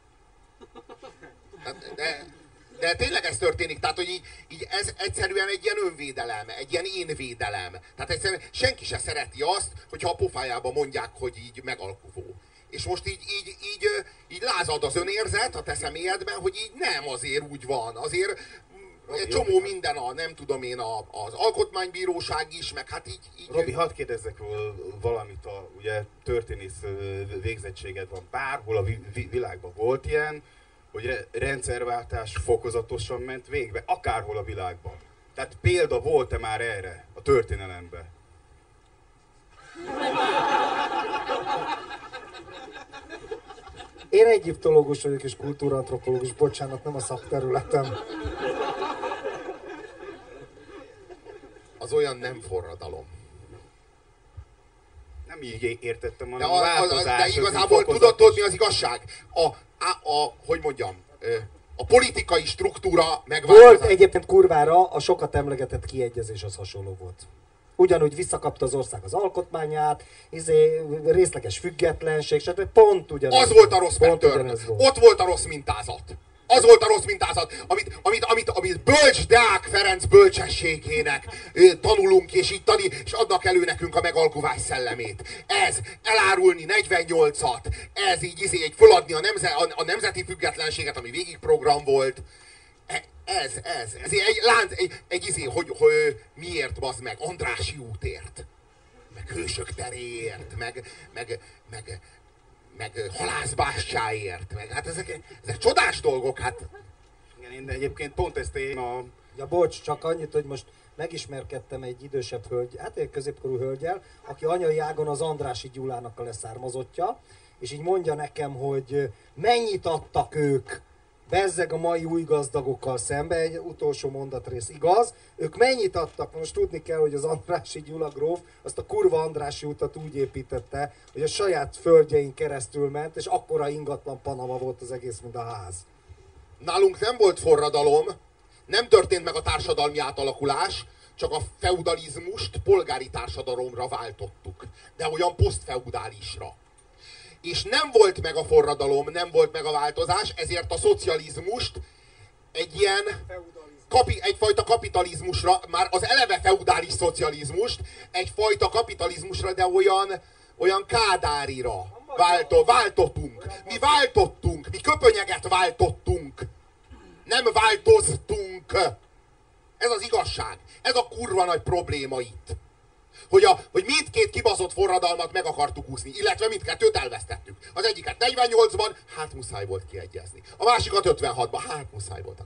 De tényleg ez történik, tehát hogy így ez egyszerűen egy ilyen önvédelem, egy ilyen énvédelem. Tehát egyszerűen senki se szereti azt, hogyha a pofájába mondják, hogy így megalkuvó. És most így lázad az önérzet a te személyedben, hogy így nem azért úgy van, azért egy csomó minden nem tudom én, az alkotmánybíróság is, meg hát így... Robi, hadd kérdezzek valamit, ugye történész végzettséged van, bárhol a világban volt ilyen, hogy rendszerváltás fokozatosan ment végbe, akárhol a világban. Tehát példa volt-e már erre a történelemben? Én egyiptológus vagyok és kultúraantropológus, bocsánat, nem a szakterületem. Az olyan nem forradalom. Nem így értettem, hanem a változás. De igazából tudod mi az igazság? Hogy mondjam, a politikai struktúra megváltozott. Volt egyébként kurvára a sokat emlegetett kiegyezés, az hasonló volt. Ugyanúgy visszakapta az ország az alkotmányát, részleges függetlenség, stb. Pont ugyanez. Az volt a rossz pattern. Ott volt a rossz mintázat. Az volt a rossz mintázat, amit Bölcs Deák Ferenc bölcsességének tanulunk, és és adnak elő nekünk a megalkuvás szellemét. Ez, elárulni 48-at, ez így föladni a nemzeti függetlenséget, ami végigprogram volt. Ez hogy miért, bazd meg, Andrássy útért, meg Hősök teréért, meg Halászbástyáért, meg hát ezek csodás dolgok, hát. Igen, én egyébként pont ezt Ja, bocs, csak annyit, hogy most megismerkedtem egy idősebb hölgy, hát egy középkorú hölgyel, aki anyai ágon az Andrássy Gyulának a leszármazottja, és így mondja nekem, hogy mennyit adtak ők bezzeg a mai új gazdagokkal szembe, egy utolsó mondatrész igaz, ők mennyit adtak, most tudni kell, hogy az Andrássy Gyula gróf azt a kurva Andrássy utat úgy építette, hogy a saját földjein keresztül ment, és akkora ingatlan Panama volt az egész, mint a ház. Nálunk nem volt forradalom, nem történt meg a társadalmi átalakulás, csak a feudalizmust polgári társadalomra váltottuk, de olyan posztfeudálisra. És nem volt meg a forradalom, nem volt meg a változás, ezért a szocializmust egy ilyen egyfajta kapitalizmusra, már az eleve feudális szocializmust, egyfajta kapitalizmusra, de olyan kádárira váltottunk. Mi váltottunk, mi köpönyeget váltottunk. Nem változtunk. Ez az igazság. Ez a kurva nagy probléma itt. Hogy mindkét kibaszott forradalmat meg akartuk úszni, illetve mindkettőt elvesztettük. Az egyiket 48-ban, hát muszáj volt kiegyezni. A másikat 56-ban, hát muszáj volt.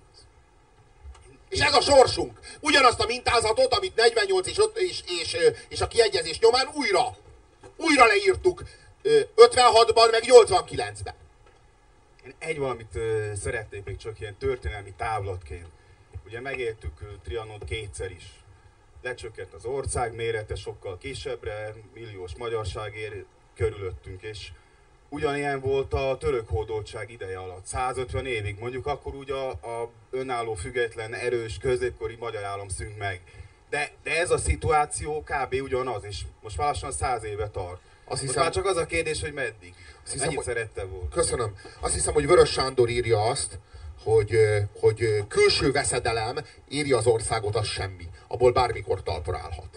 És ez a sorsunk. Ugyanazt a mintázatot, amit 48 és a kiegyezés nyomán újra leírtuk 56-ban, meg 89-ben. Én egy valamit szeretnék még csak ilyen történelmi távlatként. Ugye megéltük Trianont kétszer is. Lecsökkent az ország mérete sokkal kisebbre, milliós magyarság ér körülöttünk, és ugyanilyen volt a török hódoltság ideje alatt, 150 évig, mondjuk akkor úgy a önálló, független, erős, középkori magyar állam szűnt meg. De ez a szituáció kb. Ugyanaz, és most már lassan 100 éve tart. Most már csak az a kérdés, hogy meddig. Mennyit szerette volna. Köszönöm. Azt hiszem, hogy Vörös Sándor írja azt, hogy külső veszedelem éri az országot, az semmi. Abból bármikor talpra állhat.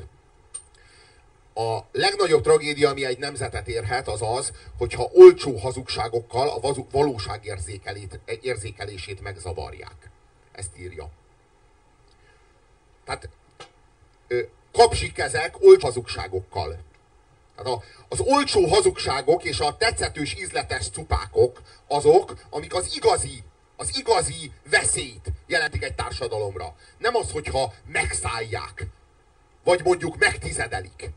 A legnagyobb tragédia, ami egy nemzetet érhet, az az, hogyha olcsó hazugságokkal a valóság érzékelését megzavarják. Ezt írja. Tehát kapzsik ezek olcsó hazugságokkal. Tehát az olcsó hazugságok és a tetszetős, ízletes cupákok azok, amik az igazi veszélyt jelentik egy társadalomra. Nem az, hogyha megszállják, vagy mondjuk megtizedelik.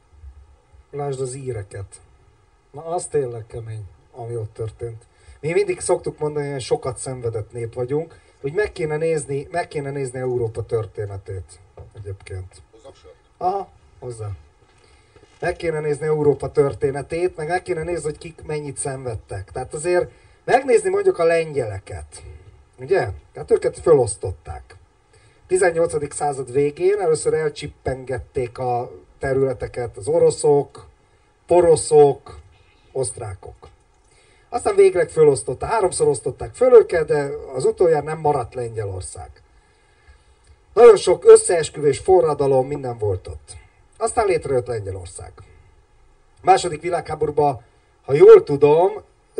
Lásd az íreket. Na, az tényleg kemény, ami ott történt. Mi mindig szoktuk mondani, hogy sokat szenvedett nép vagyunk, hogy meg kéne nézni Európa történetét egyébként. Aha, hozzá. Meg kéne nézni Európa történetét, meg kéne nézni, hogy kik mennyit szenvedtek. Tehát azért megnézni mondjuk a lengyeleket, ugye? Tehát őket fölosztották. 18. század végén először elcsippengették a területeket az oroszok, poroszok, osztrákok. Aztán végleg fölosztották, 3-szor osztották föl őket, de az utoljára nem maradt Lengyelország. Nagyon sok összeesküvés, forradalom, minden volt ott. Aztán létrejött Lengyelország. Második világháborúban, ha jól tudom,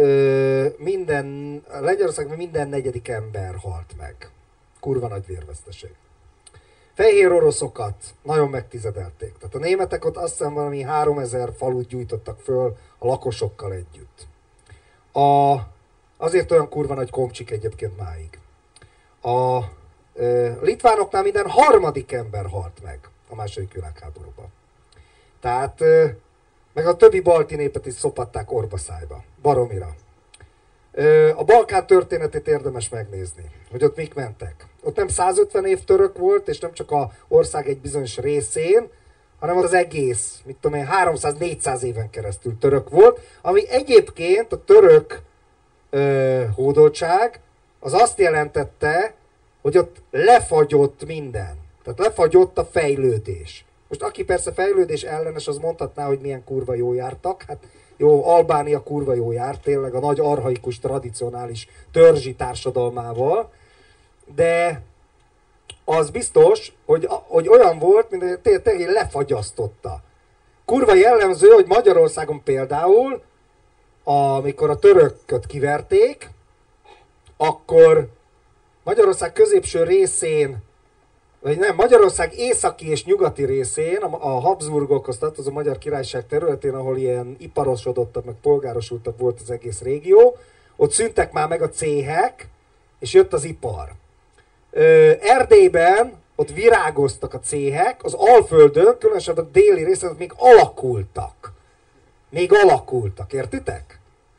Lengyelországban minden 4. ember halt meg. Kurva nagy vérveszteség. Fehér oroszokat nagyon megtizedelték. Tehát a németek ott azt hiszem valami 3000 falut gyújtottak föl a lakosokkal együtt. Azért olyan kurva nagy komcsik egyébként máig. A litvánoknál minden 3. ember halt meg a második világháborúban. Tehát meg a többi balti népet is szopatták orbaszájba. Baromira. A Balkán történetét érdemes megnézni, hogy ott mik mentek. Ott nem 150 év török volt, és nem csak az ország egy bizonyos részén, hanem az egész, 300-400 éven keresztül török volt, ami egyébként a török hódoltság az azt jelentette, hogy ott lefagyott minden. Tehát lefagyott a fejlődés. Most aki persze fejlődés ellenes, az mondhatná, hogy milyen kurva jó jártak. Hát jó, Albánia kurva jó járt, tényleg a nagy archaikus, tradicionális törzsi társadalmával, de az biztos, hogy olyan volt, mint tényleg lefagyasztotta. Kurva jellemző, hogy Magyarországon például, amikor a törököt kiverték, akkor Magyarország középső részén, vagy nem, Magyarország északi és nyugati részén, a Habsburgokhoz tartozó Magyar Királyság területén, ahol ilyen iparosodottabb, meg polgárosultabb volt az egész régió, ott szűntek már meg a céhek, és jött az ipar. Erdélyben ott virágoztak a céhek, az Alföldön, különösen a déli részen még alakultak. Értitek?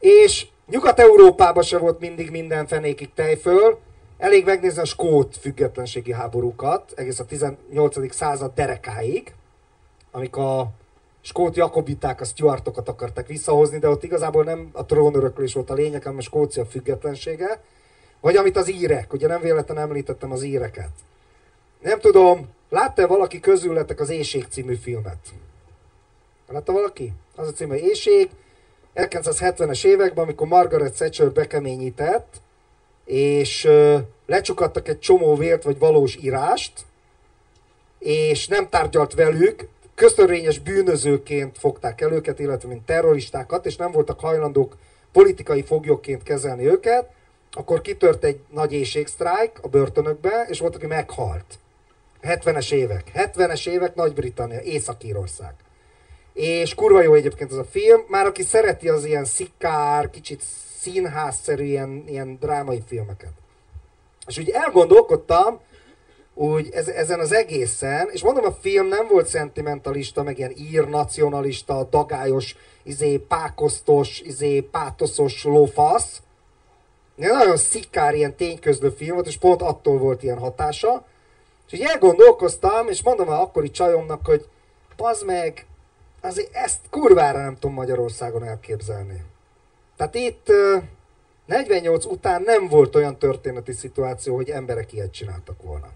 És Nyugat-Európában se volt mindig minden fenékig tejföl. Elég megnézni a skót függetlenségi háborúkat, egész a 18. század derekáig, amik a skót jakobiták a Stuartokat akarták visszahozni, de ott igazából nem a trónöröklés volt a lényeg, hanem a Skócia függetlensége. Vagy amit az írek, ugye nem véletlenül említettem az íreket. Nem tudom, látta valaki közületek az Éhség című filmet? Látta valaki? Az a cím, hogy Éhség. 1970-es években, amikor Margaret Thatcher bekeményített, és lecsukadtak egy csomó vért vagy valós írást, és nem tárgyalt velük, köztörvényes bűnözőként fogták el őket, illetve mint terroristákat, és nem voltak hajlandók politikai foglyokként kezelni őket, akkor kitört egy nagy éhségsztrájk a börtönökbe, és volt, aki meghalt. 70-es évek. 70-es évek Nagy-Britannia, Észak-Írország. És kurva jó egyébként ez a film, már aki szereti az ilyen szikár, kicsit színházszerű ilyen drámai filmeket. És úgy elgondolkodtam, úgy ezen az egészen, és mondom, a film nem volt szentimentalista, meg ilyen ír nacionalista, dagályos, pákosztos, pátoszos lófasz. Nagyon szikár, ilyen tényközlő film volt, és pont attól volt ilyen hatása. És így elgondolkoztam, és mondom a akkori csajomnak, hogy bazd meg, azért ezt kurvára nem tudom Magyarországon elképzelni. Tehát itt 48 után nem volt olyan történeti szituáció, hogy emberek ilyet csináltak volna.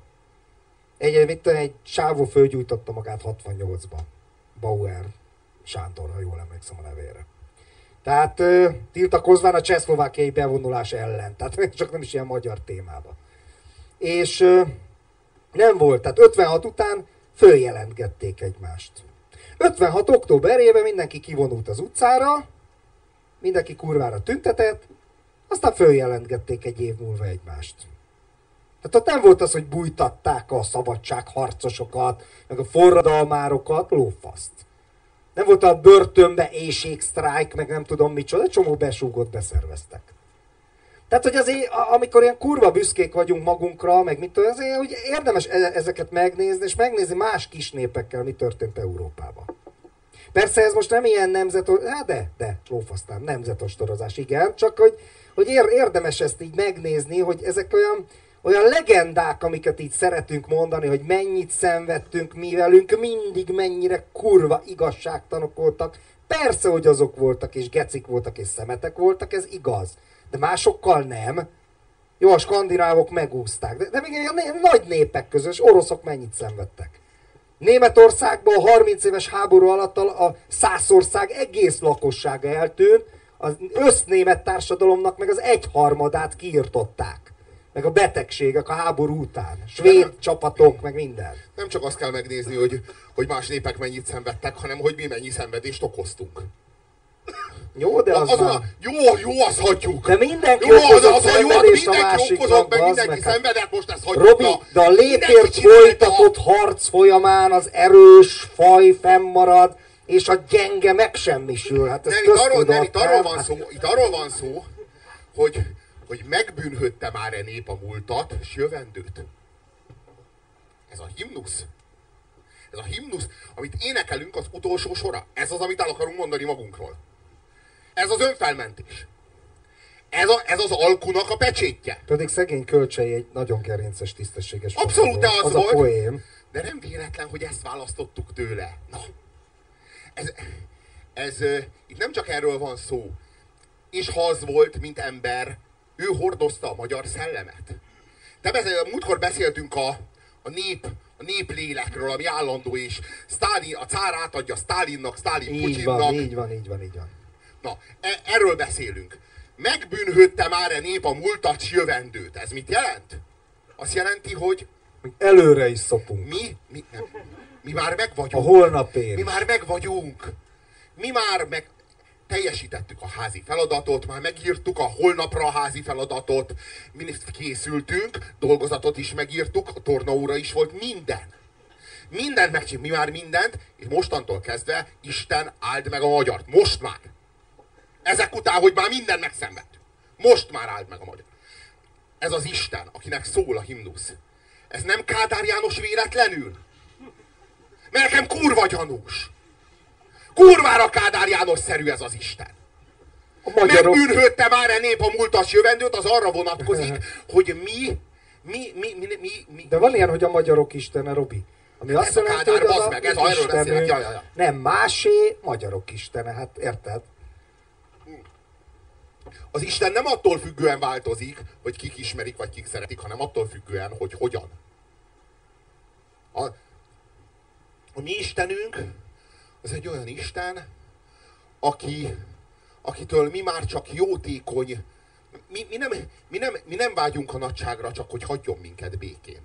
Egy sávó fölgyújtotta magát 68-ba. Bauer Sándor, ha jól emlékszem a nevére. Tehát tiltakozván a csehszlovákiai bevonulás ellen. Tehát csak nem is ilyen magyar témába. És nem volt. Tehát 56 után följelentgették egymást. 56 októberében mindenki kivonult az utcára, mindenki kurvára tüntetett, aztán följelentgették egy év múlva egymást. Tehát ott nem volt az, hogy bújtatták a szabadságharcosokat, meg a forradalmárokat, lófaszt. Nem volt a börtönbe éhségsztrájk, meg nem tudom micsoda, csomó besúgót beszerveztek. Tehát, hogy azért, amikor ilyen kurva büszkék vagyunk magunkra, meg mit tudom, azért hogy érdemes ezeket megnézni, és megnézni más kis népekkel, mi történt Európában. Persze ez most nem ilyen nemzetostorozás, igen, csak hogy érdemes ezt így megnézni, hogy ezek olyan legendák, amiket így szeretünk mondani, hogy mennyit szenvedtünk mi velünk, mindig mennyire kurva igazságtanok voltak. Persze, hogy azok voltak, és gecik voltak, és szemetek voltak, ez igaz. De másokkal nem. Jó, a skandinávok megúszták, de még ilyen nagy népek közös, oroszok mennyit szenvedtek. Németországban a 30 éves háború alatt a Szászország egész lakossága eltűnt, az össznémet társadalomnak meg az 1/3 kiirtották. Meg a betegségek a háború után. Svéd csapatok, meg minden. Nem csak azt kell megnézni, hogy más népek mennyit szenvedtek, hanem hogy mi mennyi szenvedést okoztunk. Jó, de az Jó, azt hagyjuk. De mindenki okozott szenvedést a másiknak, másiknak, meg mindenki szenvedett, most ezt hagyjuk. Robi, de a létért folytatott harc folyamán az erős faj fennmarad, és a gyenge megsemmisül. Hát ez itt arról van szó, hogy megbűnhődte már nép a múltat, s jövendőt. Ez a himnusz. Ez a himnusz, amit énekelünk az utolsó sora. Ez az, amit el akarunk mondani magunkról. Ez az önfelmentés. Ez az alkunak a pecsétje. Pedig szegény Kölcsei egy nagyon gerinces, tisztességes. Abszolút, de az volt. A poém. De nem véletlen, hogy ezt választottuk tőle. Na. Itt nem csak erről van szó. És ha az volt, mint ember, ő hordozta a magyar szellemet. Múltkor beszéltünk a néplélekről, ami állandó, és a cár átadja Sztálinnak, Sztálin Putyinnak. Így van. Na, erről beszélünk. Megbűnhődte már nép a múltat, s jövendőt. Ez mit jelent? Azt jelenti, hogy előre is szopunk. Mi már meg vagyunk. A holnapért. Mi már meg vagyunk. Teljesítettük a házi feladatot, már megírtuk a holnapra a házi feladatot, mi készültünk, dolgozatot is megírtuk, a tornaóra is volt, minden. Mindent megcsinálunk, mi már mindent, és mostantól kezdve Isten áld meg a magyart. Most már. Ezek után, hogy már minden megszenvedtünk. Most már áld meg a magyar. Ez az Isten, akinek szól a himnusz. Ez nem Kádár János véletlenül? Mert nekem kurva gyanús. Kurvára Kádár János-szerű ez az Isten. Megbűnhődte már a nép a múltas jövendőt, az arra vonatkozik, hogy mi. De van ilyen, hogy a magyarok istene, Robi. Ami azt jelenti, hogy az meg, ez arról beszélek. Ja. Nem másé, magyarok istene, hát érted? Az Isten nem attól függően változik, hogy kik ismerik, vagy kik szeretik, hanem attól függően, hogy hogyan. A mi Istenünk az egy olyan Isten, akitől mi már csak jótékony, mi nem vágyunk a nagyságra, csak hogy hagyjon minket békén.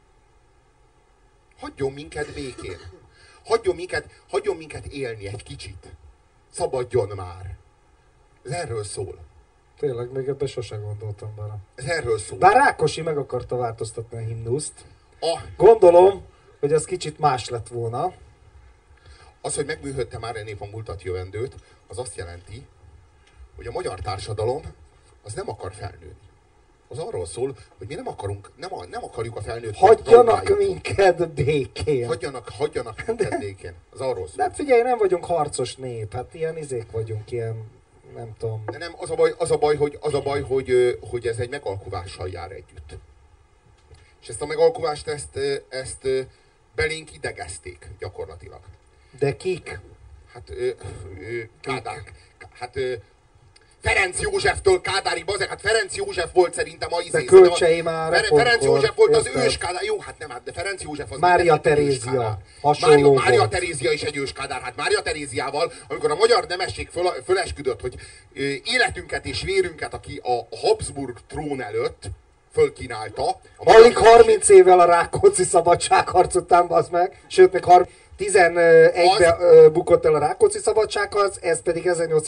Hagyjon minket békén. Hagyjon minket élni egy kicsit. Szabadjon már. Ez erről szól. Tényleg, még ebben sose gondoltam bele. Ez erről szól. Bár Rákosi meg akarta változtatni a himnuszt. Gondolom, hogy az kicsit más lett volna. Az, hogy megbűnhődte már a nép a múltat jövendőt, az azt jelenti, hogy a magyar társadalom az nem akar felnőni. Az arról szól, hogy mi nem akarjuk a felnőtt. Hagyjanak minket békén. Hagyjanak minket békén. Az arról szól. De figyelj, nem vagyunk harcos nép. Hát ilyen izék vagyunk, ilyen, nem tudom. De nem, az a baj, hogy ez egy megalkuvással jár együtt. És ezt a megalkuvást, ezt belénk idegezték gyakorlatilag. De kik? Hát Kádár. Hát Ferenc Józseftől Kádárig, bazeg, hát Ferenc József volt szerintem a izé. De Kölcsei már Ferenc József volt az ős Kádár. Jó, hát nem, de Ferenc József az Mária Terézia. Hasonló Mária Terézia is egy ős Kádár. Hát Mária Teréziával, amikor a magyar nemesség fölesküdött, hogy életünket és vérünket, aki a Habsburg trón előtt fölkínálta. Alig 30 évvel a Rákóczi szabadságharc után, az meg, sőt még 11-ben bukott el a Rákóczi szabadságharc, ez pedig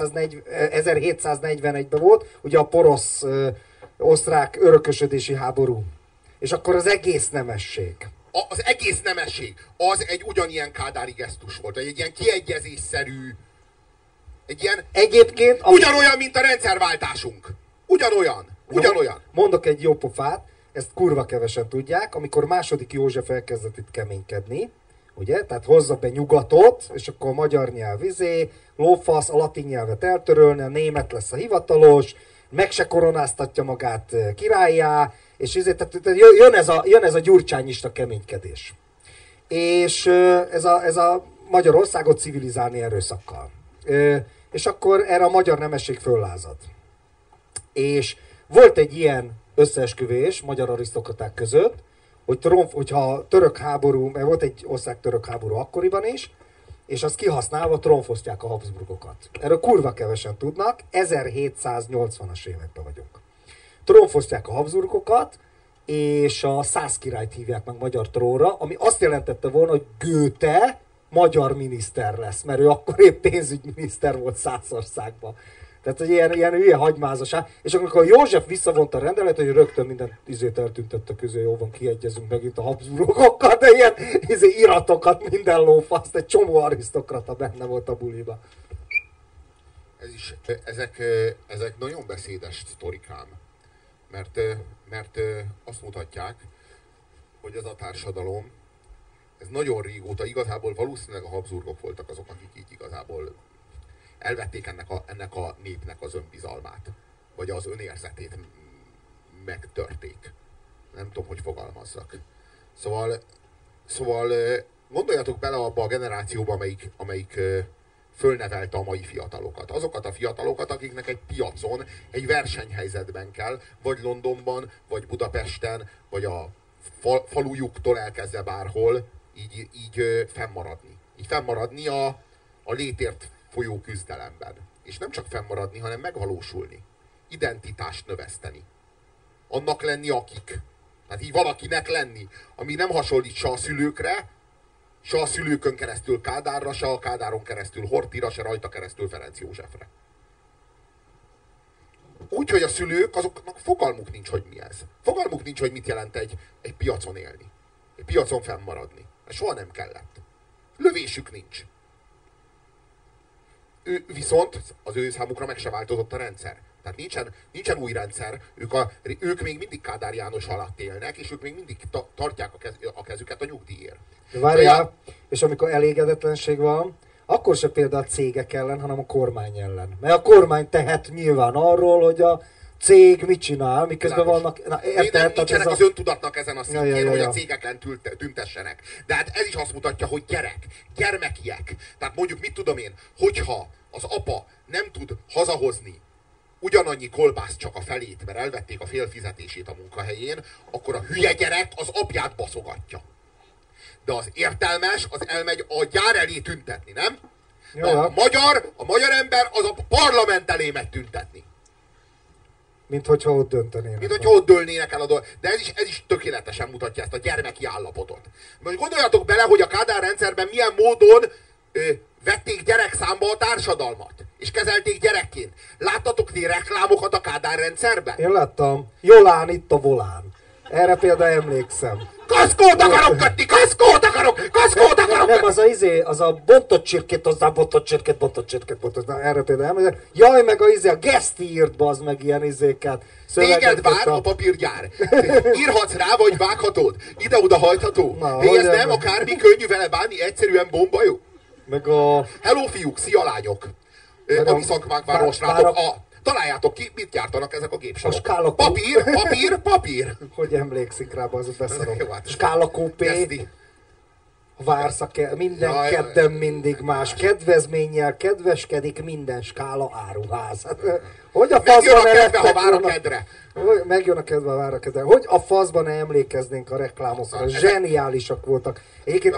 1741-ben volt, ugye a porosz-osztrák örökösödési háború. És akkor az egész nemesség. Az egész nemesség, az egy ugyanilyen kádári gesztus volt, egy ilyen kiegyezésszerű, egy ilyen... Egyébként... Ugyanolyan, mint a rendszerváltásunk. Ugyanolyan. Mondok egy jó pofát, ezt kurva kevesen tudják, amikor második József elkezdett itt keménykedni, ugye? Tehát hozza be nyugatot, és akkor a magyar nyelv lófasz, a latin nyelvet eltörölni, a német lesz a hivatalos, meg se koronáztatja magát királlyá, és tehát jön ez a gyurcsányista keménykedés. És ez a Magyarországot civilizálni erőszakkal. És akkor erre a magyar nemesség föllázad. És volt egy ilyen összeesküvés magyar arisztokraták között, hogyha török háború, mert volt egy osztrák-török háború akkoriban is, és azt kihasználva trónfosztják a Habsburgokat. Erről kurva kevesen tudnak, 1780-as években vagyunk. Trónfosztják a Habsburgokat, és a Szász királyt hívják meg magyar trónra, ami azt jelentette volna, hogy Goethe magyar miniszter lesz, mert ő akkor épp pénzügyminiszter volt Szászországban. Tehát, hogy ilyen hülye hagymázasá. És amikor József visszavonta a rendelet, hogy rögtön minden izét eltüntette közül, jó van, kiegyezünk megint a Habsburgokkal, de ilyen iratokat, minden lófaszt, egy csomó arisztokrata benne volt a buliba. Ezek nagyon beszédes sztorikám, mert azt mutatják, hogy ez a társadalom, ez nagyon régóta, igazából valószínűleg a Habsburgok voltak azok, akik így igazából elvették ennek a népnek az önbizalmát, vagy az önérzetét megtörték. Nem tudom, hogy fogalmazzak. Szóval gondoljatok bele abba a generációba, amelyik fölnevelte a mai fiatalokat. Azokat a fiatalokat, akiknek egy piacon, egy versenyhelyzetben kell, vagy Londonban, vagy Budapesten, vagy a falujuktól elkezdve bárhol így fennmaradni. Így fennmaradni a létért folyó küzdelemben. És nem csak fennmaradni, hanem megvalósulni. Identitást növeszteni. Annak lenni, akik. Tehát így valakinek lenni, ami nem hasonlít se a szülőkre, se a szülőkön keresztül Kádárra, se a Kádáron keresztül Horthyra, se rajta keresztül Ferenc Józsefre. Úgyhogy a szülők, azoknak fogalmuk nincs, hogy mi ez. Fogalmuk nincs, hogy mit jelent egy piacon élni. Egy piacon fennmaradni. Ez soha nem kellett. Lövésük nincs. Viszont az ő számukra meg se változott a rendszer. Tehát nincsen új rendszer, ők még mindig Kádár János alatt élnek, és ők még mindig tartják a kezüket a nyugdíjért. Várjál, és amikor elégedetlenség van, akkor se például a cégek ellen, hanem a kormány ellen. Mert a kormány tehet nyilván arról, hogy a cég mit csinál, miközben vannak... Na, érted? Nincsenek az öntudatnak ezen a szintjén, hogy a cégeken tüntessenek. De hát ez is azt mutatja, hogy gyermekiek. Tehát mondjuk mit tudom én, hogyha az apa nem tud hazahozni ugyanannyi kolbászt csak a felét, mert elvették a fél fizetését a munkahelyén, akkor a hülye gyerek az apját baszogatja. De az értelmes, az elmegy a gyár elé tüntetni, nem? A magyar ember az a parlament elé megy tüntetni. Mint hogyha ott döntenének. Mint hogyha ott dőlnének el a dolgok. De ez is tökéletesen mutatja ezt a gyermeki állapotot. Most gondoljatok bele, hogy a Kádár rendszerben milyen módon vették gyerekszámba a társadalmat. És kezelték gyerekként. Láttatok ti reklámokat a Kádár rendszerben? Én láttam. Jolán itt a volán. Erre például emlékszem. Kaszkót akarok kötni! Kaszkót akarok! Nem, az a bontott csirkét, bontott csirkét. Erre például emlékszem. Jaj, meg a Geszti írt, bazd meg ilyen izéket. Téged vár a papírgyár. Írhatsz rá, vagy vághatod. Ide-oda hajtható. Ez nem akármi, könnyű vele bánni, egyszerűen bomba jó. Meg a... Hello fiúk, szia lányok! A mi szakmánk már most rátok. Találjátok ki, mit gyártanak ezek a gépsorok. Papír! Hogy emlékszik rá, az beszarok. Skálakópé. Vársz minden kedden mindig más. Kedvezménnyel kedveskedik minden Skála áruház. Hogy a megjön a kedve, ha vár a kedre. Megjön a kedve, ha vár a kedre. Hogy a faszban ne emlékeznénk a reklámokra. Zseniálisak voltak. Egyébként,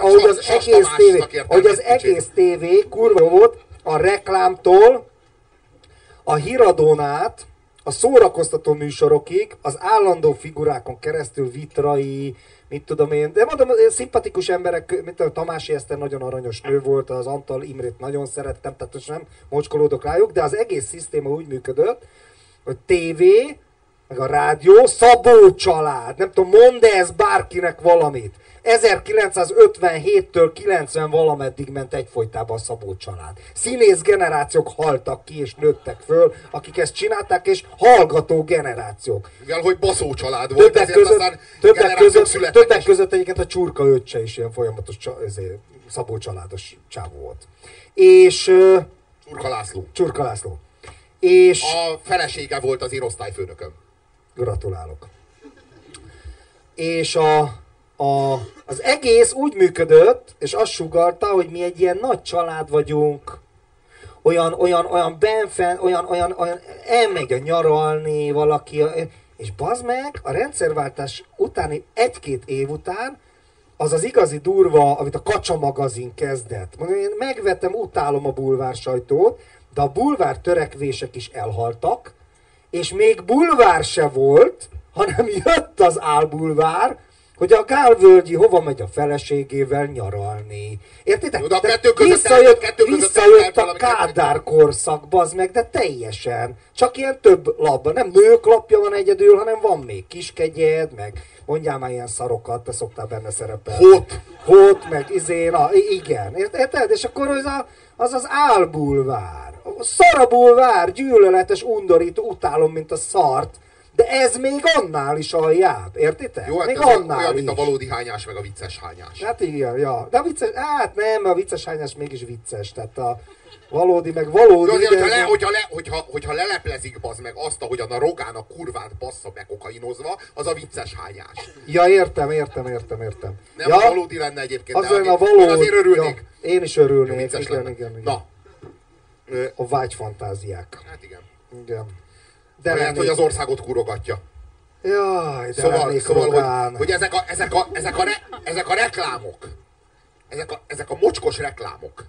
ahogy az egész tévé kurva volt a reklámtól, a híradón át, a szórakoztató műsorokig, az állandó figurákon keresztül, Vitrai, mit tudom én, de mondom, szimpatikus emberek, mint a Tamási Eszter nagyon aranyos nő volt, az Antal Imrét nagyon szerettem, tehát most nem mocskolódok rájuk, de az egész szisztéma úgy működött, hogy tévé, meg a rádió, Szabó család, nem tudom, mondd ez bárkinek valamit. 1957-től 90 valameddig ment egyfolytában a Szabó család. Színész generációk haltak ki és nőttek föl, akik ezt csinálták, és hallgató generációk. Mivel, hogy baszó család volt, többek között egyébként a Csurka öccse is ilyen folyamatos Szabó családos csávó volt. És... Csurka László. És... A felesége volt az én osztályfőnököm. Gratulálok. És az egész úgy működött, és azt sugallta, hogy mi egy ilyen nagy család vagyunk, olyan benfen, olyan elmegy a nyaralni valaki, és bazd meg, a rendszerváltás utáni 1-2 év után az az igazi durva, amit a Kacsa magazin kezdett. Mondom, én megvettem, utálom a bulvár sajtót, de a bulvár törekvések is elhaltak, és még bulvár se volt, hanem jött az álbulvár, hogy a Gálvölgyi hova megy a feleségével nyaralni. Értitek? Visszajött a Kádár korszak, bazd meg, de teljesen. Csak ilyen több lapban. Nem nők lapja van egyedül, hanem van még Kiskegyed, meg mondjál már ilyen szarokat, te szoktál benne szerepelni. Hot, meg igen. Érted? És akkor az álbulvár. Szarabulvár, gyűlöletes, undorító, utálom, mint a szart. De ez még annál is aljább, értitek? Jó, hát még ez annál olyan, is. mint a valódi hányás, meg a vicces hányás. Hát igen, ja. De a vicces, nem, a vicces hányás mégis vicces. Tehát a valódi, meg valódi... Jó, hogyha leleplezik, bazd meg azt, ahogyan a Rogán a kurvát bassza be kokainozva, az a vicces hányás. Ja, értem. Nem a valódi lenne egyébként, az de a valódi, azért örülnék. Ja, én is örülnék, igen. Na. A vágyfantáziák. Hát igen. Igen. De lehet, hogy az országot kurogatja. Jaj, de szóval hogy ezek a reklámok, ezek a mocskos reklámok,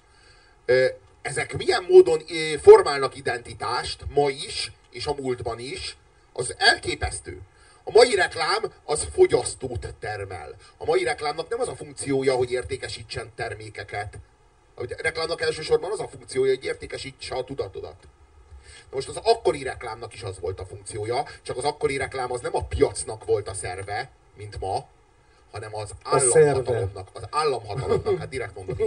ezek milyen módon formálnak identitást ma is, és a múltban is, az elképesztő. A mai reklám az fogyasztót termel. A mai reklámnak nem az a funkciója, hogy értékesítsen termékeket. A reklámnak elsősorban az a funkciója, hogy értékesítse a tudatodat. Most az akkori reklámnak is az volt a funkciója, csak az akkori reklám az nem a piacnak volt a szerve, mint ma, hanem az államhatalomnak. Az államhatalomnak, hát direkt mondom.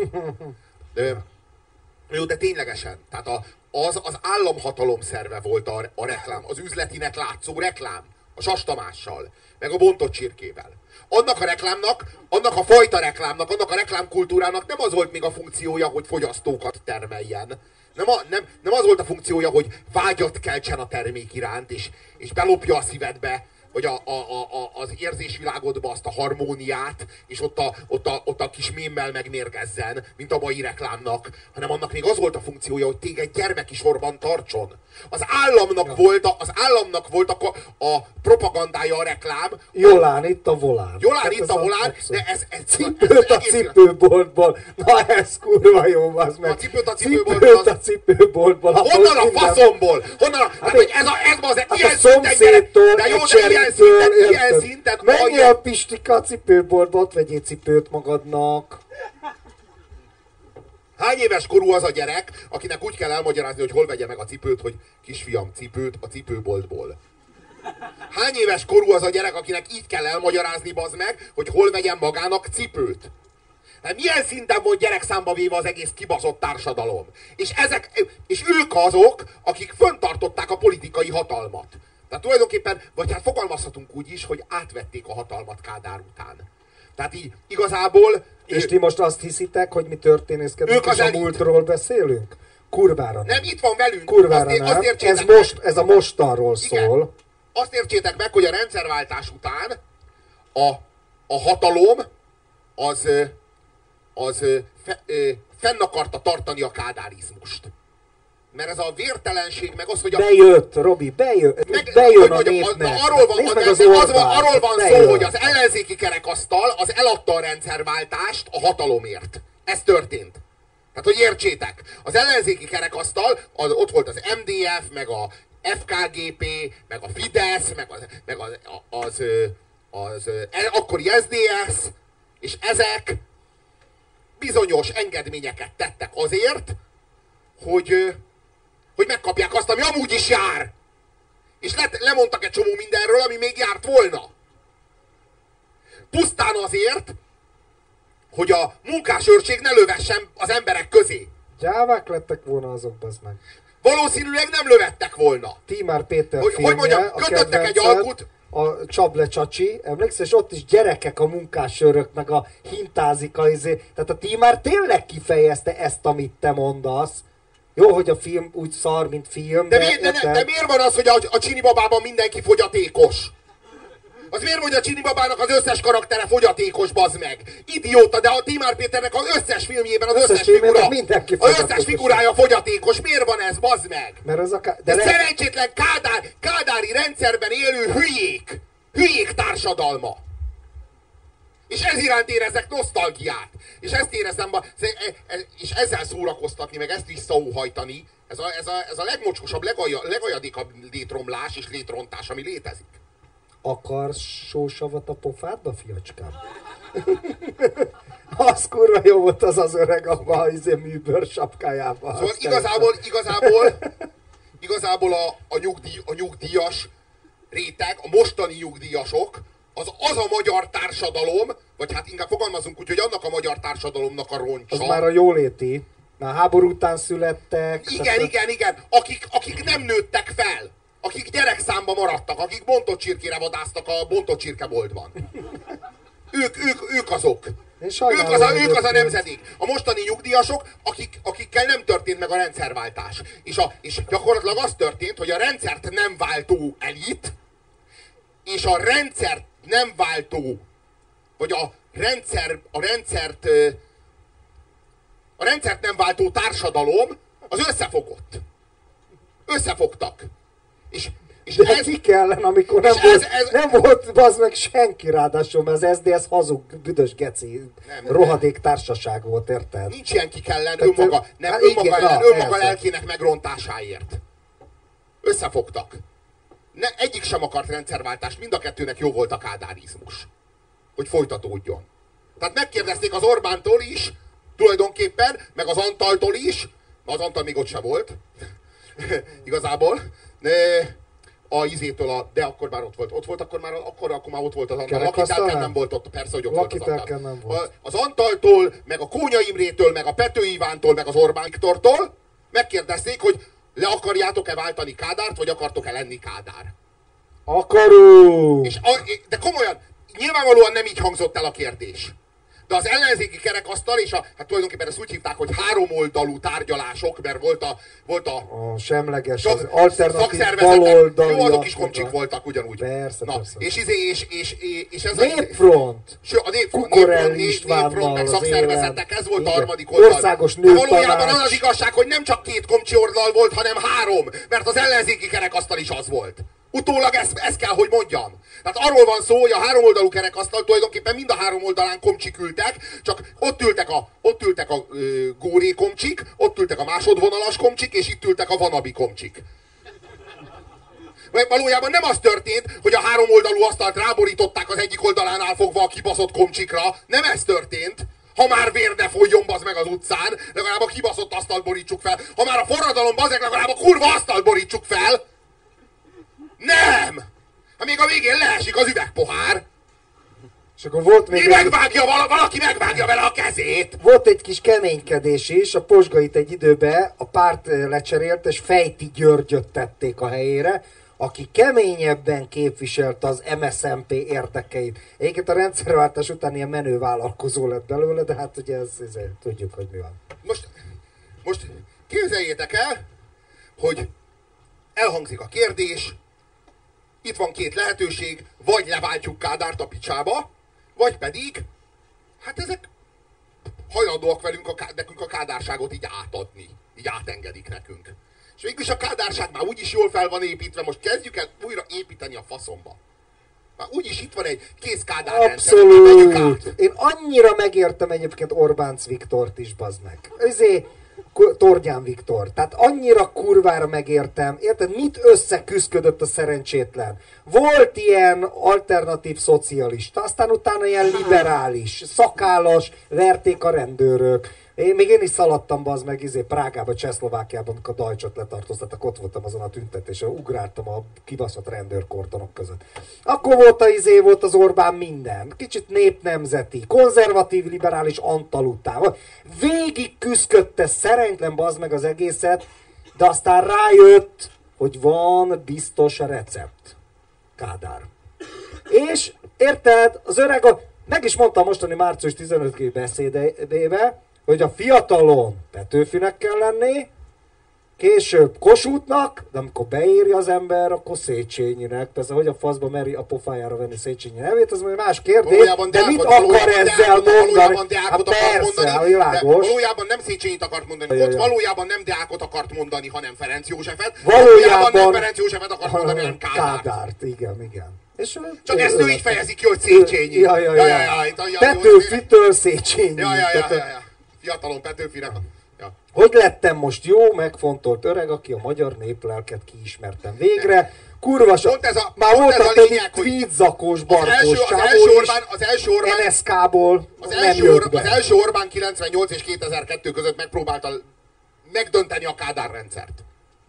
Jó, de ténylegesen. Tehát az államhatalom szerve volt a reklám. Az üzletinek látszó reklám. a Sas Tamással, meg a bontott csirkével. Annak a reklámnak, annak a fajta reklámnak, annak a reklámkultúrának nem az volt még a funkciója, hogy fogyasztókat termeljen. Nem az volt a funkciója, hogy vágyat keltsen a termék iránt, és belopja a szívedbe, vagy az érzésvilágodba azt a harmóniát, és ott a kis mémmel megmérgezzen, mint a mai reklámnak, hanem annak még az volt a funkciója, hogy téged gyermeki sorban tartson. Az államnak volt a propagandája a reklám. Jolán itt a volán. Jolán itt a volán, de ez cipőt a cipőboltból. Na ez kurva jó, az meg. A cipőt a cipőboltból. Honnan a faszomból? Honnan hát, hogy ez ilyen szinten gyerek. De jó, de ilyen szinten menjél a Pistika a cipőboltba, ott vegyél cipőt magadnak. Hány éves korú az a gyerek, akinek úgy kell elmagyarázni, hogy hol vegye meg a cipőt, hogy kisfiam, cipőt a cipőboltból? Hány éves korú az a gyerek, akinek így kell elmagyarázni, bazd meg, hogy hol vegyen magának cipőt? Hát milyen szinten volt gyerekszámba véve az egész kibaszott társadalom? És ők azok, akik föntartották a politikai hatalmat. Tehát tulajdonképpen, vagy hát fogalmazhatunk úgy is, hogy átvették a hatalmat Kádár után. Tehát így igazából... És ti most azt hiszitek, hogy mi történészkedünk, és a múltról beszélünk? Kurvára nem. Itt van velünk. Kurvára nem. Ez a mostanról szól. Igen. Azt értsétek meg, hogy a rendszerváltás után a hatalom fenn akarta tartani a kádárizmust. Mert ez a vértelenség, meg az, hogy bejött, Robi, bejön a népnek. Arról van szó, hogy az ellenzéki kerekasztal az eladta a rendszerváltást a hatalomért. Ez történt. Tehát, hogy értsétek, az ellenzéki kerekasztal, ott volt az MDF, meg a FKGP, meg a Fidesz, meg az akkori SZDSZ, és ezek bizonyos engedményeket tettek azért, hogy megkapják azt, ami amúgy is jár. És lemondtak egy csomó mindenről, ami még járt volna. Pusztán azért, hogy a munkásőrség ne lövessen az emberek közé. Gyávák lettek volna azok, bazd meg. Valószínűleg nem lövettek volna. Tímár Péter hogy mondjam, kötöttek egy alkut. A Csable Csacsi, emlékszel, és ott is gyerekek a munkásőrök, meg a hintázik tehát a Tímár tényleg kifejezte ezt, amit te mondasz. Jó, hogy a film úgy szar, mint film, de miért van az, hogy a Csini babában mindenki fogyatékos? Az miért, hogy a Csini babának az összes karaktere fogyatékos, bazd meg? Idióta, de a Tímár Péternek az összes filmjében az összes figurája fogyatékos. Miért van ez, bazd meg? Mert az szerencsétlen kádári rendszerben élő hülyék társadalma. És ez iránt érezzek nosztalgiát. És ezt érezem, és ezzel szórakoztatni, meg ezt visszaóhajtani, ez a legmocskosabb, legajadékabb létromlás és létrontás, ami létezik. Akarsz sósavat a pofádba, fiacskám? Az kurva jó volt az öreg abban a műbőr sapkájában. Szóval igazából a nyugdíjas réteg, a mostani nyugdíjasok, az a magyar társadalom, vagy hát inkább fogalmazunk úgy, hogy annak a magyar társadalomnak a roncsa. Az már a jóléti. Már háború után születtek. Igen. Akik nem nőttek fel. Akik gyerekszámba maradtak, akik bontott csirkére vadásztak a bontott csirkeboltban. Ők azok. Ők az a nemzedék. A mostani nyugdíjasok, akikkel nem történt meg a rendszerváltás. És gyakorlatilag az történt, hogy a rendszert nem váltó elit, és a rendszert nem váltó, vagy a rendszert nem váltó társadalom, az összefogott. Összefogtak. De ez, ki kellene, amikor nem volt bazd meg senki ráadásul, mert az SZDSZ hazug, büdös geci, rohadék társaság volt, érted? Nincs ilyen ki kellene, önmaga lelkének megrontásáért. Összefogtak. Egyik sem akart rendszerváltást, mind a kettőnek jó volt a kádárizmus. Hogy folytatódjon. Tehát megkérdezték az Orbántól is, tulajdonképpen, meg az Antaltól is, az Antal még ott se volt, igazából, a izétől, de akkor már ott volt. Akkor már ott volt az Antal. Lakitelken nem volt ott, persze, hogy ott volt az Antal. Nem volt. Az Antaltól, meg a Kónya Imrétől, meg a Pető Ivántól, meg az Orbán Viktortól megkérdezték, hogy le akarjátok-e váltani Kádárt, vagy akartok-e lenni Kádár? Akarunk! De komolyan, nyilvánvalóan nem így hangzott el a kérdés. De az ellenzéki kerekasztal, és hát tulajdonképpen ezt úgy hívták, hogy háromoldalú tárgyalások, mert volt a semleges, az alternatív baloldali. Jó, azok is komcsik voltak ugyanúgy. Persze, na, persze. És ez Népfront! A Népfront, meg szakszervezetek, ez volt a harmadik oldal. Országos nőtanács. Valójában az igazság, hogy nem csak 2 komcsi oldal volt, hanem 3, mert az ellenzéki kerekasztal is az volt. Utólag ezt kell, hogy mondjam. Tehát arról van szó, hogy a 3 oldalú kerekasztal tulajdonképpen mind a 3 oldalán komcsik ültek, csak ott ültek a góré komcsik, ott ültek a másodvonalas komcsik, és itt ültek a vanabi komcsik. Valójában nem az történt, hogy a 3 oldalú asztalt ráborították az egyik oldalánál fogva a kibaszott komcsikra. Nem ez történt. Ha már vér ne folyjon, bazd meg az utcán, legalább a kibaszott asztalt borítsuk fel. Ha már a forradalom, bazd meg, legalább a kurva asztalt borítsuk fel. Nem! Ha még a végén leesik az üvegpohár. És akkor volt még valaki megvágja vele a kezét. Volt egy kis keménykedés is, a Posgait egy időben a párt lecserélt, és Fejti Györgyöt tették a helyére, aki keményebben képviselte az MSZNP érdekeit. Egyébként a rendszerváltás után ilyen menő vállalkozó lett belőle, de hát ugye ez tudjuk, hogy mi van. Most képzeljétek el, hogy elhangzik a kérdés, itt van 2 lehetőség, vagy leváltjuk Kádárt a picsába, vagy pedig, hát ezek hajlandóak nekünk a kádárságot így átadni, így átengedik nekünk. És végülis a kádárság már úgyis jól fel van építve, most kezdjük el újra építeni a faszomba. Már úgyis itt van egy kész Kádár rendszer. Abszolút! Én annyira megértem egyébként Orbánc Viktort is, bazd meg. Tordján Viktor. Tehát annyira kurvára megértem. Érted? Mit összeküszködött a szerencsétlen? Volt ilyen alternatív szocialista, aztán utána ilyen liberális, szakállas, verték a rendőrök. Én is szaladtam, bazd meg, Prágába, Csehszlovákiában, amikor a Dajcsot letartóztattak, ott voltam azon a tüntetésen, ugráltam a kibaszott rendőrkordonok között. Akkor volt az Orbán minden. Kicsit népnemzeti, konzervatív, liberális Antal. Végig küszködte szerenytlen, bazd meg az egészet, de aztán rájött, hogy van biztos recept. Kádár. És érted, az öreg, meg is mondtam mostani március 15-i beszédébe, hogy a fiatalon Petőfinek kell lenni, később Kossuthnak, de amikor beírja az ember, akkor Széchenyinek. Persze, hogy a faszba meri a pofájára venni Széchenyi nevét, az majd más kérdés, de mit akar ezzel mondani? Hát persze, világos. Valójában nem Széchenyit akart mondani, ott valójában nem Deákot akart mondani, hanem Ferenc Józsefet. Valójában nem Ferenc Józsefet akart mondani, hanem Kádárt. Igen. És csak ezt ő így fejezi ki, hogy Széchenyi. Petőfitől Széchenyi. Fiatalon Petőfire. Ja. Hogy lettem most jó, megfontolt öreg, aki a magyar néplelket kiismertem végre. Kurva már voltak többi tweetzakos, barkos csávó is, az első Orbán, NSK-ból az első Orbán 98 és 2002 között megpróbálta megdönteni a Kádár rendszert.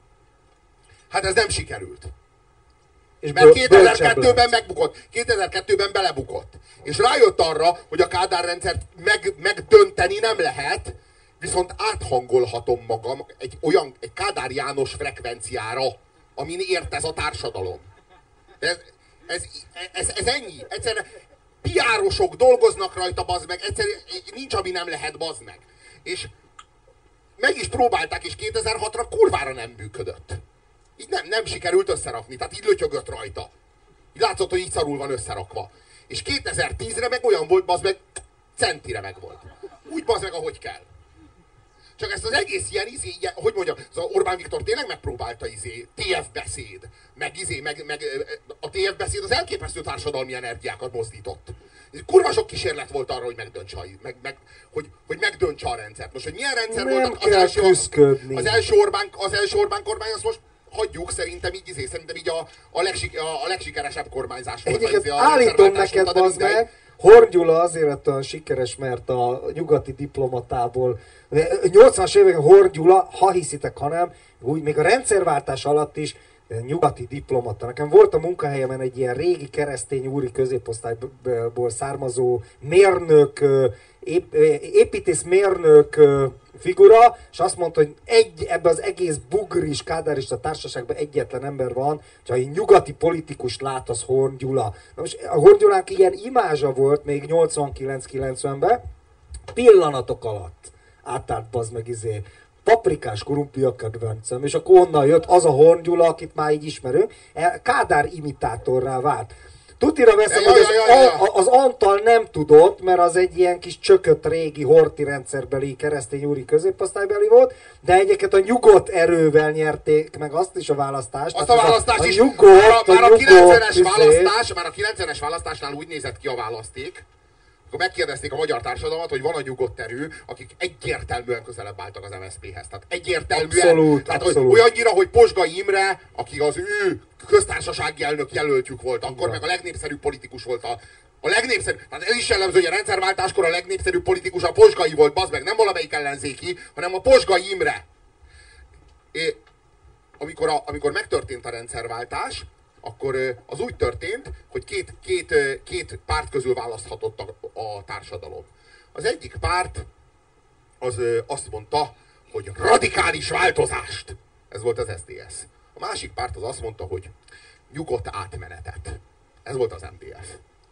Hát ez nem sikerült. És mert 2002-ben megbukott. 2002-ben belebukott. És rájött arra, hogy a Kádár rendszert megdönteni nem lehet, viszont áthangolhatom magam egy Kádár János frekvenciára, amin ért ez a társadalom. Ez ennyi. Egyszerűen PR-osok dolgoznak rajta, bazd meg. Egyszerűen nincs, ami nem lehet, bazd meg. És meg is próbálták, és 2006-ra kurvára nem működött. Így nem sikerült összerakni, tehát így lötyögött rajta. Így látszott, hogy így szarul van összerakva. És 2010-re meg olyan volt, bazd meg, centire meg volt. Úgy bazd meg, ahogy kell. Csak ezt az egész ilyen, hogy mondjam, az Orbán Viktor tényleg megpróbálta TF beszéd, meg a TF beszéd az elképesztő társadalmi energiákat mozdított. Kurva sok kísérlet volt arra, hogy megdöntse a rendszert. Most, hogy milyen rendszer nem volt az első Orbán kormány, azt most hagyjuk, szerintem így a legsikeresebb kormányzás volt. Egyébként állítom neked, bazd meg, Horn Gyula azért lett olyan sikeres, mert a nyugati diplomatából 80-as években Horn Gyula, ha hiszitek, ha nem, úgy még a rendszerváltás alatt is nyugati diplomata. Nekem volt a munkahelyemen egy ilyen régi keresztény úri középosztályból származó mérnök, építészmérnök figura, és azt mondta, hogy ebben az egész bugris kádárista társaságban egyetlen ember van, ha egy nyugati politikust lát, az Horn Gyula. Na most a Horn Gyulának ilyen imázsa volt még 89-90-ben, pillanatok alatt átállt bazd meg paprikás kurumpiak kedvencem, és akkor onnan jött az a Horn Gyula, akit már így ismerünk, Kádár imitátorrá vált. Tutira veszem, hogy az Antal nem tudott, mert az egy ilyen kis csökött régi horti rendszerbeli keresztény úri középosztálybeli volt, de egyébként a nyugodt erővel nyerték meg azt is a választást. Azt a választást is, már a 90-es választásnál úgy nézett ki a választék, akkor megkérdezték a magyar társadalmat, hogy van a nyugodt erő, akik egyértelműen közelebb álltak az MSZP-hez. Tehát egyértelműen, abszolút. Olyannyira, hogy Posgai Imre, aki az ő köztársasági elnök jelöltjük volt, akkor igen. Meg a legnépszerűbb politikus volt a legnépszerűbb, tehát ez is jellemző, hogy a rendszerváltáskor a legnépszerűbb politikus a Posgai volt, bazd meg, nem valamelyik ellenzéki, hanem a Posgai Imre. Amikor megtörtént a rendszerváltás, akkor az úgy történt, hogy két párt közül választhatott a társadalom. Az egyik párt az azt mondta, hogy radikális változást. Ez volt az SZDSZ. A másik párt az azt mondta, hogy nyugodt átmenetet. Ez volt az MDF.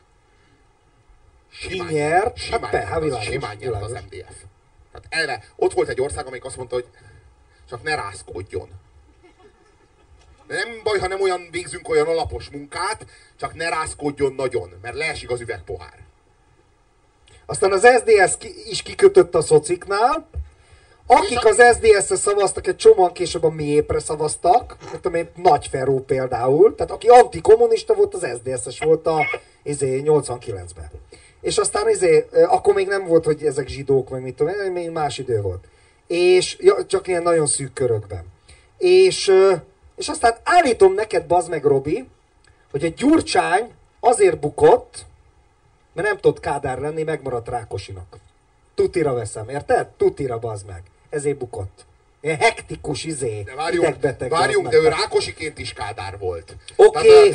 Simán nyert az MDF. Tehát erre, ott volt egy ország, amelyik azt mondta, hogy csak ne rázkódjon. De nem baj, ha nem olyan végzünk olyan alapos munkát, csak ne rázkódjon nagyon, mert leesik az üvegpohár. Aztán az SZDSZ is kikötött a szociknál. Akik az SZDSZ-re szavaztak, egy csomóan később a miépre szavaztak. Nagy Feró például. Tehát aki antikommunista volt, az SZDSZ-es volt a 89-ben. És aztán akkor még nem volt, hogy ezek zsidók, meg mit tudom, még más idő volt. És csak ilyen nagyon szűk körökben. És aztán állítom neked, bazd meg, Robi, hogy a Gyurcsány azért bukott, mert nem tudott Kádár lenni, megmaradt Rákosinak. Tutira veszem, érted? Tutira, bazd meg. Ezért bukott. Ilyen hektikus idegbeteg. Várjunk, de ő Rákosiként is Kádár volt. Oké,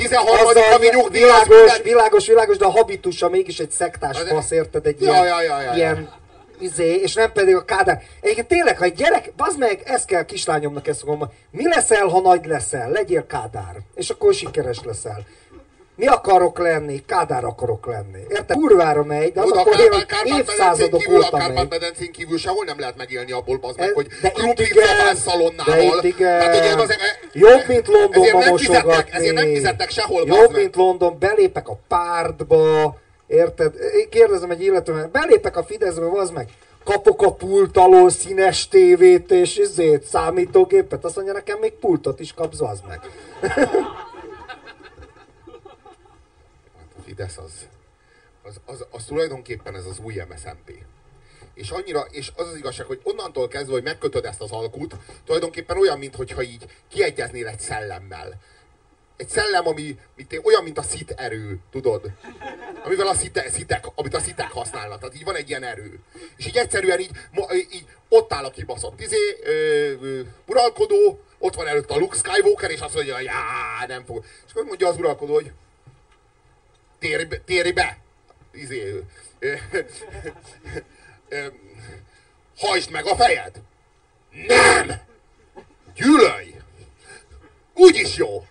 világos, de a habitusa mégis egy szektás fasz, érted? Egy ilyen és nem pedig a Kádár. Egyébként tényleg, ha egy gyerek, bazd meg, ezt kell kislányomnak, ezt fogom, mi leszel, ha nagy leszel? Legyél Kádár. És akkor sikeres leszel. Mi akarok lenni? Kádár akarok lenni. Érted? Kurvára megy, de az akkor évszázadok óta megy. A Kárpát-medencén kívül sehol nem lehet megélni abból, bazd meg, hogy krumplizabál szalonnával. Jobb, mint Londonba mosogatni. Ezért nem fizettek sehol, bazd meg. Jobb, mint London, belépek a pártba. Érted? Kérdezem egy illetően, belépek a Fideszbe, bazd meg. Kapok a pult alól színes tévét és számítógépet. Azt mondja, nekem még pultot is kapsz, bazd meg. Fidesz az tulajdonképpen ez az új MSZNP. És az az igazság, hogy onnantól kezdve, hogy megkötöd ezt az alkut, tulajdonképpen olyan, mintha így kiegyeznél egy szellemmel. Egy szellem, ami olyan, mint a szit erő, tudod? Amivel amit a szitek használnak. Tehát így van egy ilyen erő. És így egyszerűen így ott áll a kibaszott uralkodó, ott van előtt a Luke Skywalker, és azt mondja, nem fog. És akkor mondja az uralkodó, hogy térj be! Hajtsd meg a fejed! Nem! Gyűlölj! Úgyis jó!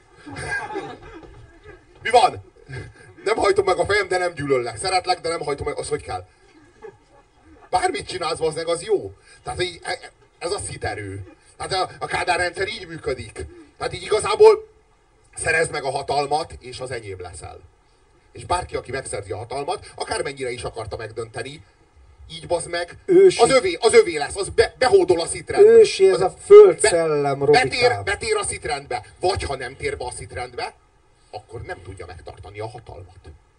Mi van? Nem hajtom meg a fejem, de nem gyűlöllek. Szeretlek, de nem hajtom meg. Az hogy kell? Bármit csinálsz, bazdmeg, az jó. Tehát így, ez a sziterő. Tehát a Kádár rendszer így működik. Tehát így igazából szerezd meg a hatalmat, és az enyém leszel. És bárki, aki megszerzi a hatalmat, akármennyire is akarta megdönteni, így bazd meg, az övé lesz, az behódol a szitrendbe. Ősi ez a földszellem, Robikám. Betér a szitrendbe, vagy ha nem tér be a szitrendbe, akkor nem tudja megtartani a hatalmat.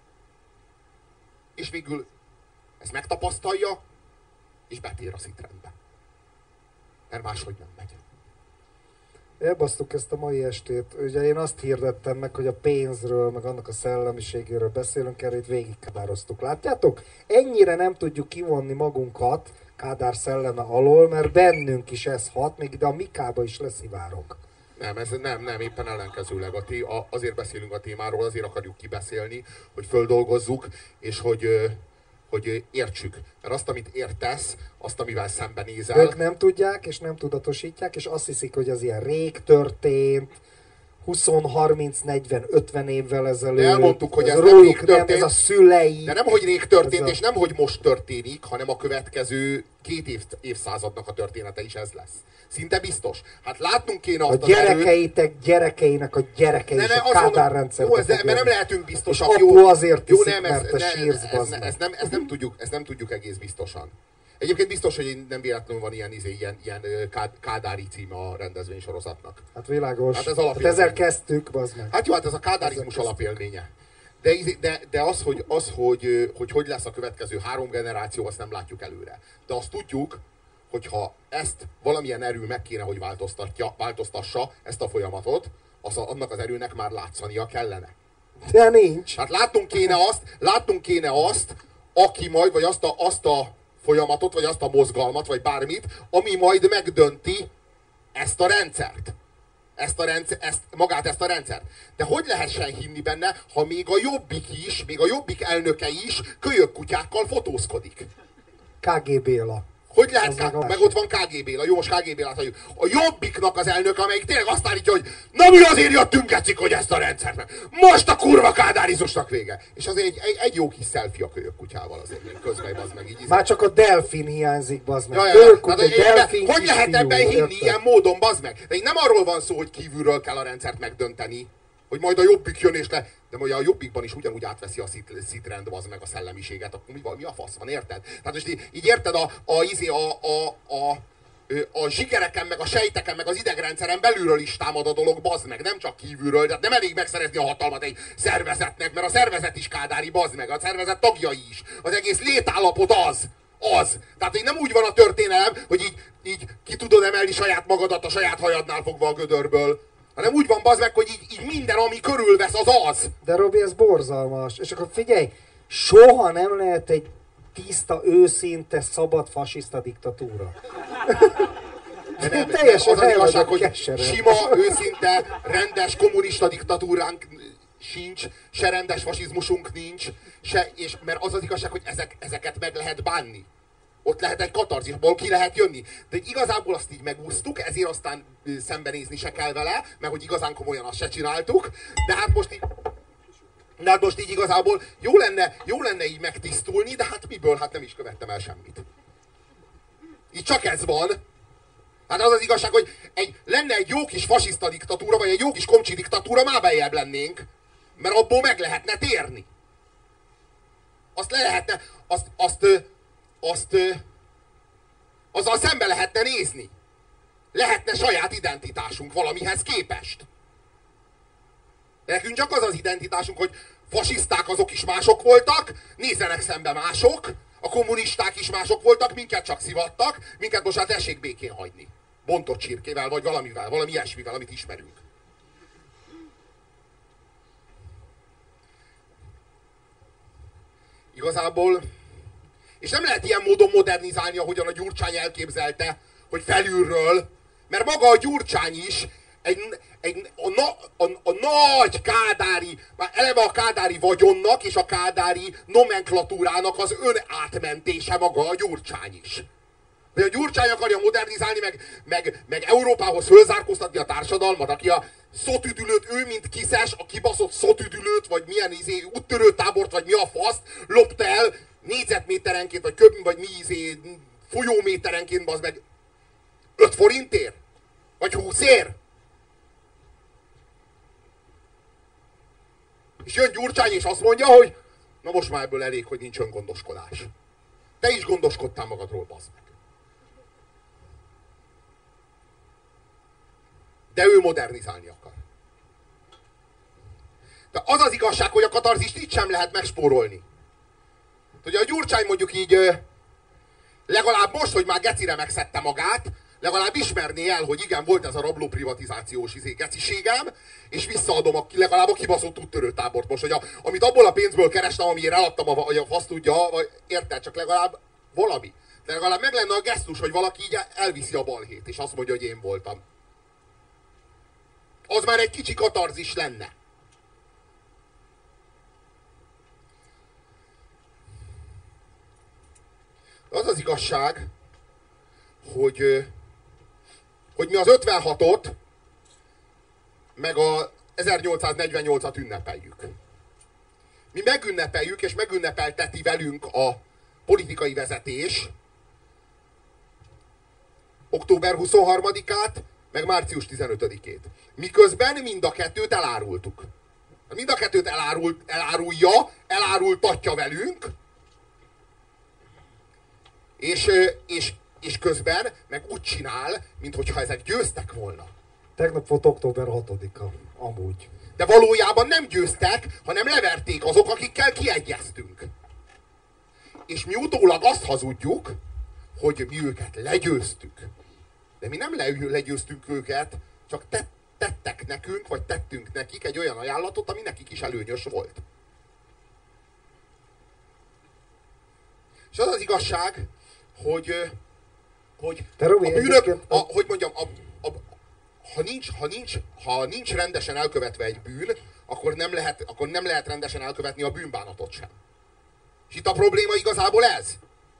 És végül ezt megtapasztalja, és betér a szitrendbe. Mert máshogy nem megy. Elbasztuk ezt a mai estét. Ugye én azt hirdettem meg, hogy a pénzről, meg annak a szellemiségéről beszélünk, erre itt végigkádároztuk. Látjátok? Ennyire nem tudjuk kivonni magunkat Kádár szelleme alól, mert bennünk is ez hat, még ide a Mikába is leszivárog. Nem, éppen ellenkezőleg. Azért beszélünk a témáról, azért akarjuk kibeszélni, hogy földolgozzuk, és hogy értsük. Mert azt, amit értesz, azt, amivel szembenézel... Ők nem tudják, és nem tudatosítják, és azt hiszik, hogy az ilyen rég történt, 20, 30, 40, 50 évvel ezelőtt. De elmondtuk, hogy ez róluk, nem rég történt. Nem, ez a szülei. De nem, hogy rég történt, és nem, hogy most történik, hanem a következő 2 évszázadnak a története is ez lesz. Szinte biztos. Hát látnunk kéne azt a gyerekeitek gyerekeinek a gyerekei is a Kádár rendszerben. Mert nem lehetünk biztosak. És apu azért hiszik, mert te sírsz, ezt nem tudjuk egész biztosan. Egyébként biztos, hogy nem véletlenül van ilyen kádári címe a rendezvénysorozatnak. Hát világos. Hát ezzel kezdtük, bazd meg. Hát jó, hát ez a kádárizmus alapélménye. De az, hogy lesz a következő 3 generáció, azt nem látjuk előre. De azt tudjuk, hogyha ezt valamilyen erő meg kéne, hogy változtassa ezt a folyamatot, annak az erőnek már látszania kellene. De nincs. Hát látnunk kéne azt, aki majd, vagy azt a folyamatot, vagy azt a mozgalmat, vagy bármit, ami majd megdönti ezt a rendszert. Ezt a rendszert. De hogy lehessen hinni benne, ha még a Jobbik elnöke is kölyök kutyákkal fotózkodik? KG Béla. Hogy lehet, meg ott van KG Béla, jó, most KG Bélát hagyjuk. A Jobbiknak az elnök, amelyik tényleg azt állítja, hogy na mi azért jöttünk, gecik, hogy ezt a rendszert meg. Most a kurva kádárizmusnak vége. És azért egy jó kis selfie a kölyök kutyával azért még közben, bazd meg így. Már csak a delfin hiányzik, bazd meg. Hogy lehet ebben hinni ilyen módon, bazd meg? De nem arról van szó, hogy kívülről kell a rendszert megdönteni, hogy majd a Jobbik jön és de majd a Jobbikban is ugyanúgy átveszi a szitrend, az meg a szellemiséget, akkor mi a fasz van, érted? Tehát most így érted a zsigereken, meg a sejteken, meg az idegrendszeren belülről is támad a dolog, bazd meg, nem csak kívülről, de nem elég megszerezni a hatalmat egy szervezetnek, mert a szervezet is kádári, bazd meg, a szervezet tagjai is. Az egész létállapot az. Tehát, hogy nem úgy van a történelem, hogy így ki tudod emelni saját magadat a saját hajadnál fogva a gödörből, hanem úgy van, bazd meg, hogy így minden, ami körülvesz, az. De Robi, ez borzalmas. És akkor figyelj, soha nem lehet egy tiszta, őszinte, szabad fasiszta diktatúra. De nem, az az igazság, hogy sima, őszinte, rendes kommunista diktatúránk sincs, se rendes fasizmusunk nincs, mert az az igazság, hogy ezeket meg lehet bánni. Ott lehet egy katarzisból ki lehet jönni. De igazából azt így megúsztuk, ezért aztán szembenézni se kell vele, mert hogy igazán komolyan azt se csináltuk. De hát most így igazából jó lenne így megtisztulni, de hát miből? Hát nem is követtem el semmit. Így csak ez van. Hát az az igazság, hogy lenne egy jó kis fasiszta diktatúra, vagy egy jó kis komcsi diktatúra, már beljebb lennénk. Mert abból meg lehetne térni. Azt le lehetne, azzal szembe lehetne nézni. Lehetne saját identitásunk valamihez képest. De nekünk csak az az identitásunk, hogy fasiszták azok is mások voltak, nézzenek szembe mások, a kommunisták is mások voltak, minket csak szivattak, minket most hát tessék békén hagyni. Bontott csirkével, vagy valamivel, valami ilyesmivel, amit ismerünk. Igazából, és nem lehet ilyen módon modernizálni, ahogyan a Gyurcsány elképzelte, hogy felülről, mert maga a Gyurcsány is a nagy kádári, már eleve a kádári vagyonnak és a kádári nomenklatúrának az önátmentése maga a Gyurcsány is. Mert a Gyurcsány akarja modernizálni, meg Európához fölzárkóztatni a társadalmat, aki a szotüdülőt, ő mint kiszes, a kibaszott szotüdülőt, vagy milyen úttörőtábort, vagy mi a faszt, lopta el négyzetméterenként, vagy folyóméterenként, az meg 5 forintért? Vagy 20-ért? És jön Gyurcsány és azt mondja, hogy na most már ebből elég, hogy nincs öngondoskodás. Te is gondoskodtál magadról, bazd meg. De ő modernizálni akar. De az az igazság, hogy a katarzist itt sem lehet megspórolni. Ugye a Gyurcsány mondjuk így legalább most, hogy már gecire megszedte magát, legalább ismerné el, hogy igen, volt ez a rabló privatizációs geciségem, és visszaadom legalább a kibaszott úttörőtábort most, hogy amit abból a pénzből kerestem, amiért eladtam a fasz tudja, vagy érted, csak legalább valami. De legalább meg lenne a gesztus, hogy valaki így elviszi a balhét, és azt mondja, hogy én voltam. az már egy kicsi katarzis lenne. Az az igazság, hogy mi az 56-ot, meg a 1848-at ünnepeljük. Mi megünnepeljük, és megünnepelteti velünk a politikai vezetés október 23-át, meg március 15-ét. Miközben mind a kettőt elárultuk. Mind a kettőt elárultatja velünk, és közben meg úgy csinál, minthogyha ezek győztek volna. Tegnap volt október 6-a, amúgy. De valójában nem győztek, hanem leverték azok, akikkel kiegyeztünk. És mi utólag azt hazudjuk, hogy mi őket legyőztük. De mi nem legyőztünk őket, csak tettek nekünk, vagy tettünk nekik egy olyan ajánlatot, ami nekik is előnyös volt. És az az igazság, hogy Robi, a bűnök, hogy mondjam, ha nincs rendesen elkövetve egy bűn, akkor nem lehet rendesen elkövetni a bűnbánatot sem. És itt a probléma igazából ez,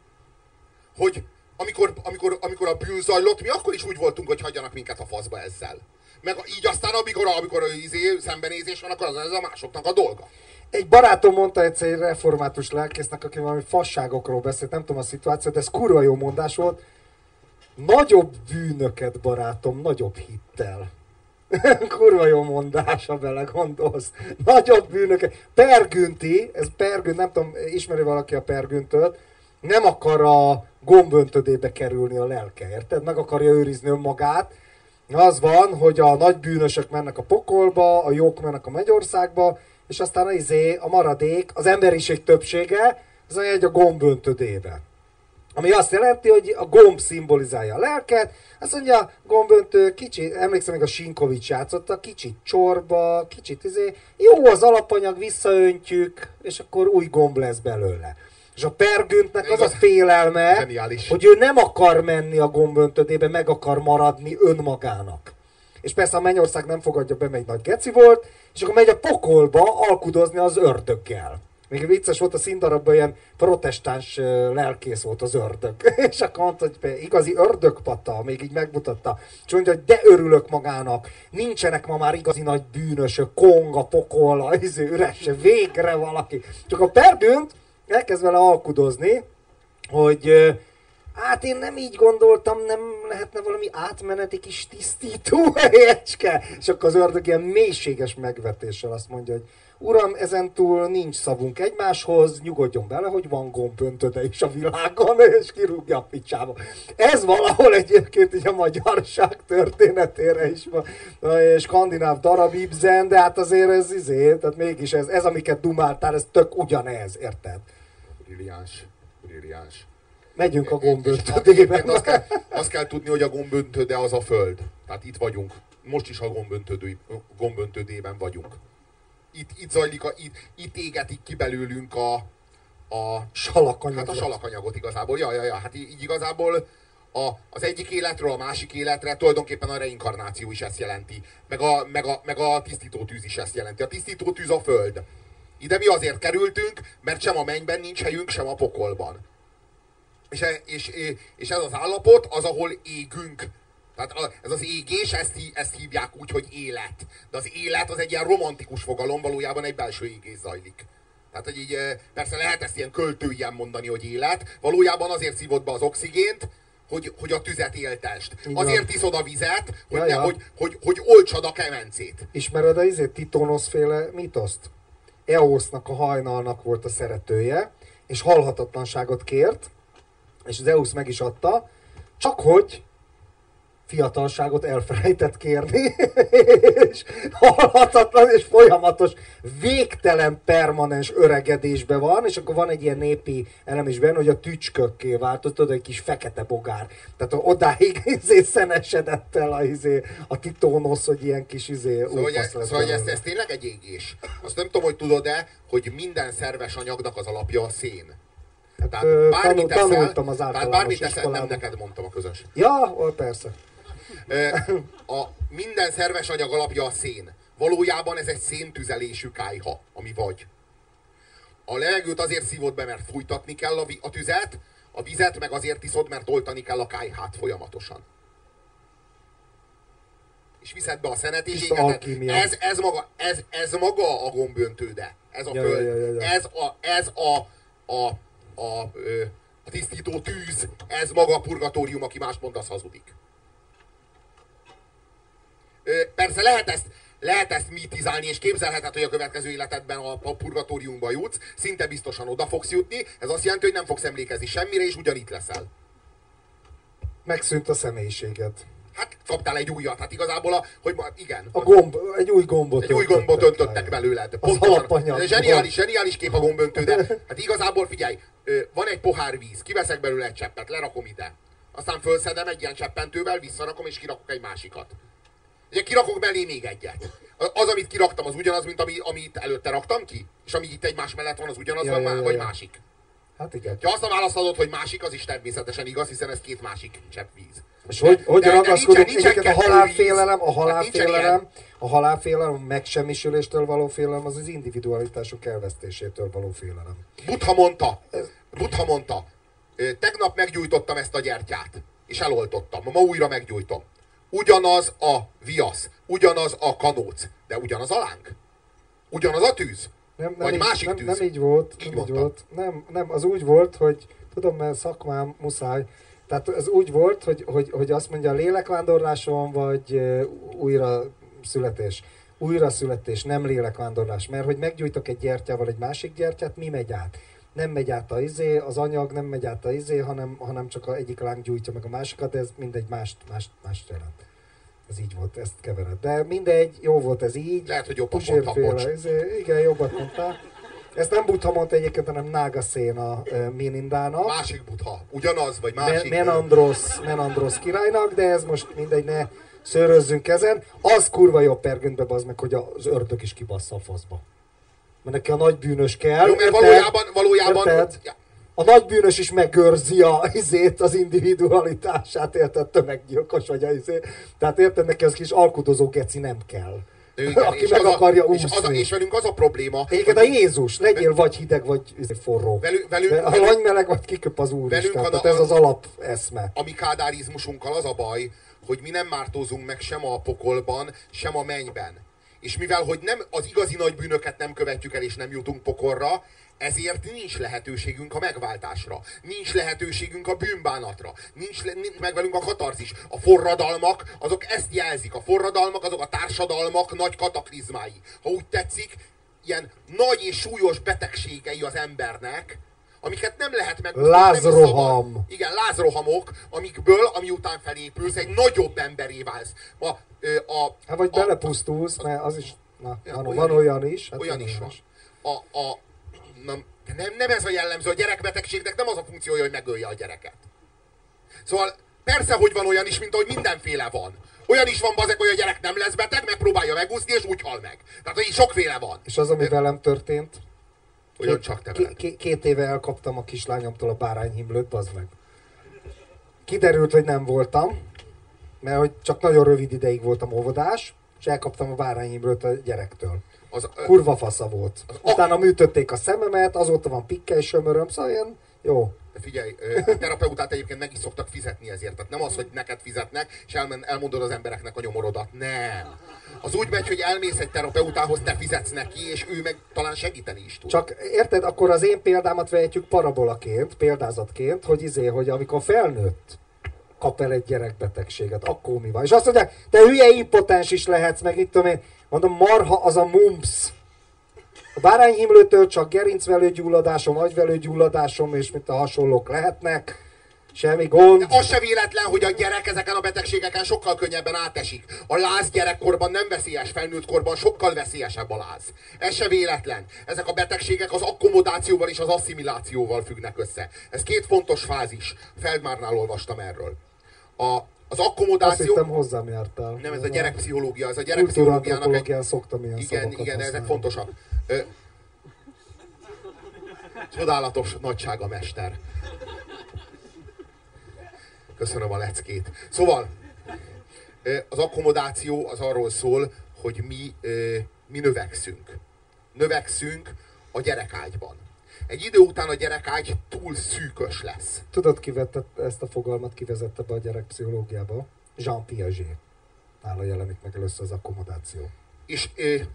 hogy amikor a bűn zajlott, mi akkor is úgy voltunk, hogy hagyjanak minket a faszba ezzel. Meg így aztán, amikor szembenézés van, akkor ez a másoknak a dolga. Egy barátom mondta egyszer egy református lelkésznek, aki valami fasságokról beszélt, nem tudom a szituációt, de ez kurva jó mondás volt. Nagyobb bűnöket, barátom, nagyobb hittel. Kurva jó mondás, ha belegondolsz. Nagyobb bűnöket. Pergünti, ez Pergünt, nem tudom, ismeri valaki a Pergüntöt, nem akar a gomböntödébe kerülni a lelke, érted? Meg akarja őrizni önmagát. Az van, hogy a nagy bűnösök mennek a pokolba, a jók mennek a mennyországba, és aztán a maradék, az emberiség többsége, az egy a gomböntödébe. Ami azt jelenti, hogy a gomb szimbolizálja a lelket, azt mondja, a gomböntő kicsit, emlékszem, még a Sinkovics játszotta, kicsit csorba, kicsit jó az alapanyag, visszaöntjük, és akkor új gomb lesz belőle. És a Pergüntnek az a félelme, zseniális, hogy ő nem akar menni a gomböntődébe, meg akar maradni önmagának. És persze a mennyország nem fogadja be, egy nagy geci volt, és akkor megy a pokolba alkudozni az ördöggel. Még vicces volt, a színdarabban ilyen protestáns lelkész volt az ördög. És akkor mondta, hogy igazi ördögpata, még így megmutatta. És mondja, hogy de örülök magának, nincsenek ma már igazi nagy bűnösök, Kong, a pokol, üres, végre valaki. Csak a Pergünt elkezd vele alkudozni, hogy hát én nem így gondoltam, nem lehetne valami átmeneti kis tisztító helyecske. És akkor az ördög ilyen mélységes megvetéssel azt mondja, hogy uram, ezentúl nincs szavunk egymáshoz, nyugodjon bele, hogy van gomböntöde is a világon, és kirúgja a picsába. Ez valahol egyébként így a magyarság történetére is van, skandináv darab Ibsen, de hát azért ez tehát mégis ez amiket dumáltál, ez tök ugyanez, érted? Brilliáns. Megyünk a gomböntödébe. Azt kell tudni, hogy a gomböntöde az a föld. Tehát itt vagyunk. Most is a gomböntödében vagyunk. Itt zajlik, itt égetik ki belőlünk a salakanyagot. Hát a salakanyagot igazából. Ja. Hát így igazából az egyik életről a másik életre tulajdonképpen a reinkarnáció is ezt jelenti. Meg a tisztítótűz is ezt jelenti. A tisztítótűz a föld. Ide mi azért kerültünk, mert sem a mennyben nincs helyünk, sem a pokolban. És ez az állapot az, ahol égünk. Tehát ez az égés, ezt hívják úgy, hogy élet. De az élet az egy ilyen romantikus fogalom, valójában egy belső égés zajlik. Tehát, hogy így, persze lehet ezt ilyen költőien mondani, hogy élet. Valójában azért szívod be az oxigént, hogy a tüzet éltest. Azért iszod a vizet, hogy olcsad a kemencét. Ismered a Titonosz-féle mitoszt? Eosznak, a hajnalnak volt a szeretője, és halhatatlanságot kért, és az Eusz meg is adta, csak hogy fiatalságot elfelejtett kérni, és halhatatlan és folyamatos, végtelen permanens öregedésben van, és akkor van egy ilyen népi elem is benne, hogy a tücskökké változott, egy kis fekete bogár. Tehát odáig szenesedett el a Titonosz, hogy ilyen kis Szóval ez tényleg egy égés. Azt nem tudom, hogy tudod-e, hogy minden szerves anyagnak az alapja a szén. Tehát tanultam az általános bármit teszel, iskolában. nem neked mondtam, a közönség. Ja, persze. minden szerves anyag alapja a szén. Valójában ez egy széntüzelésű kályha, ami vagy. A levegőt azért szívod be, mert fújtatni kell a tüzet, a vizet meg azért iszod, mert oltani kell a kályhát folyamatosan. És viszed be a szenet és égeted. Ez maga a gomböntőde. Ez a föld. A tisztító tűz. Ez maga a purgatórium, aki mást mond, az hazudik. Persze lehet ezt mitizálni, és képzelheted, hogy a következő életedben a purgatóriumba jutsz, szinte biztosan oda fogsz jutni, ez azt jelenti, hogy nem fogsz emlékezni semmire, és ugyanitt leszel. Megszűnt a személyiséged. Hát kaptál egy újat, hát igazából igen. Egy új gombot. Egy új gombot öntöttek belőled. Pontosan. Zseniális kép a gomböntő, de hát igazából figyelj, van egy pohár víz, kiveszek belőle egy cseppet, lerakom ide. Aztán fölszedem egy ilyen cseppentővel, visszarakom, és kirakok egy másikat. Ugye kirakok mellé még egyet. Az, amit kiraktam, az ugyanaz, mint amit előtte raktam ki? És ami itt egymás mellett van, az ugyanaz, vagy másik? Hát igen. Ha azt a választ adod, hogy másik, az is természetesen igaz, hiszen ez két másik csepp víz. És hogy ragaszkodunk egyébként a halálfélelem, a megsemmisüléstől való félelem, az individualitások elvesztésétől való félelem. Buddha mondta, tegnap meggyújtottam ezt a gyertyát, és eloltottam, ma újra meggyújtom. Ugyanaz a viasz, ugyanaz a kanóc, de ugyanaz a láng. Ugyanaz a tűz. Vagy másik tűz. Nem így volt. Nem, az úgy volt, hogy tudom, mert szakmám muszáj. Tehát ez úgy volt, hogy azt mondja, a lélekvándorláson vagy újra születés, nem lélekvándorlás. Mert hogy meggyújtok egy gyertyával egy másik gyertyát, mi megy át? Nem megy át az anyag nem megy át hanem csak egyik láng gyújtja meg a másikat, de ez mindegy mást jelent. Ez így volt, ezt kevered. De mindegy, jó volt ez így. Lehet, hogy jobban mondtam, bocs. Igen, jobbat mondtál. Ezt nem Buddha mondta egyébként, hanem Nágaséna Minindának. Másik Buddha. Ugyanaz, vagy másik? Menandrosz királynak, de ez most mindegy, ne szőrözzünk ezen. Az kurva jobb pergőntbe, bazd meg, hogy az ördög is kibassza a faszba. Mert neki a nagy bűnös kell. Jó, mert valójában a nagy bűnös is megőrzi az individualitását, érted, tömeggyilkos vagy Tehát érted, neki az kis alkudozó geci nem kell. Igen, aki meg akarja úszni. És velünk az a probléma. Egyébként a Jézus, legyél vagy hideg, vagy forró. Ha vagy meleg, vagy kiköp az Úristen. Tehát ez az alap eszme. A mi kádárizmusunkkal az a baj, hogy mi nem mártózunk meg sem a pokolban, sem a mennyben. És mivel, hogy nem az igazi nagy bűnöket nem követjük el, és nem jutunk pokolra, ezért nincs lehetőségünk a megváltásra. Nincs lehetőségünk a bűnbánatra. Nincs meg velünk a katarzis. A forradalmak, azok ezt jelzik. A forradalmak, azok a társadalmak nagy kataklizmái. Ha úgy tetszik, ilyen nagy és súlyos betegségei az embernek, amiket nem lehet meg... Lázroham. Igen, lázrohamok, amikből, ami után felépülsz, egy nagyobb emberé válsz. Vagy belepusztulsz, mert az is... van olyan is. Hát olyan is van. Nem ez a jellemző, a gyerekbetegségnek nem az a funkciója, hogy megölje a gyereket. Szóval persze, hogy van olyan is, mint ahogy mindenféle van. Olyan is van, bazeg, hogy a gyerek nem lesz beteg, megpróbálja megúszni, és úgy hal meg. Tehát, hogy sokféle van. És az, ami velem történt, olyan csak te veled. 2 éve elkaptam a kislányomtól a bárányhimlőt, bazd meg. Kiderült, hogy nem voltam, mert hogy csak nagyon rövid ideig voltam óvodás, és elkaptam a bárányhimlőt a gyerektől. Kurva fasza volt. Utána műtötték a szememet, azóta van pikkely sömöröm, szóval ilyen jó. De figyelj, a terapeutát egyébként meg is szoktak fizetni ezért. Tehát nem az, hogy neked fizetnek, és elmondod az embereknek a nyomorodat. Nem. Az úgy megy, hogy elmész egy terapeutához, te fizetsz neki, és ő meg talán segíteni is tud. Csak érted, akkor az én példámat vehetjük parabolaként, példázatként, hogy amikor felnőtt, kap el egy gyerekbetegséget, akkor mi van? És azt mondják, te hülye impotens is lehetsz, meg itt tudom én, mondom, marha az a mumps. A bárányhimlőtől csak gerincvelőgyulladásom, agyvelőgyulladásom és mint a hasonlók lehetnek. Semmi gond. De az se véletlen, hogy a gyerek ezeken a betegségeken sokkal könnyebben átesik. A láz gyerekkorban nem veszélyes, felnőtt korban sokkal veszélyesebb a láz. Ez se véletlen. Ezek a betegségek az akkomodációval és az asszimilációval függnek össze. Ez 2 fontos fázis. Feldmárnál olvastam erről. Az akkomodáció... Azt hittem, hozzám jártál. Nem, ez a gyerekpszichológia. Ez a gyerekpszichológiának egy... szoktam ilyen Igen, ezek fontosak. Csodálatos nagysága mester. Köszönöm a leckét. Szóval, Az akkomodáció az arról szól, hogy mi növekszünk. Növekszünk a gyerekágyban. Egy idő után a gyerekágy túl szűkös lesz. Tudod, ki ezt a fogalmat kivezette be a gyerekpszichológiába? Jean Piaget. Nála jelenik meg először az akkomodáció. És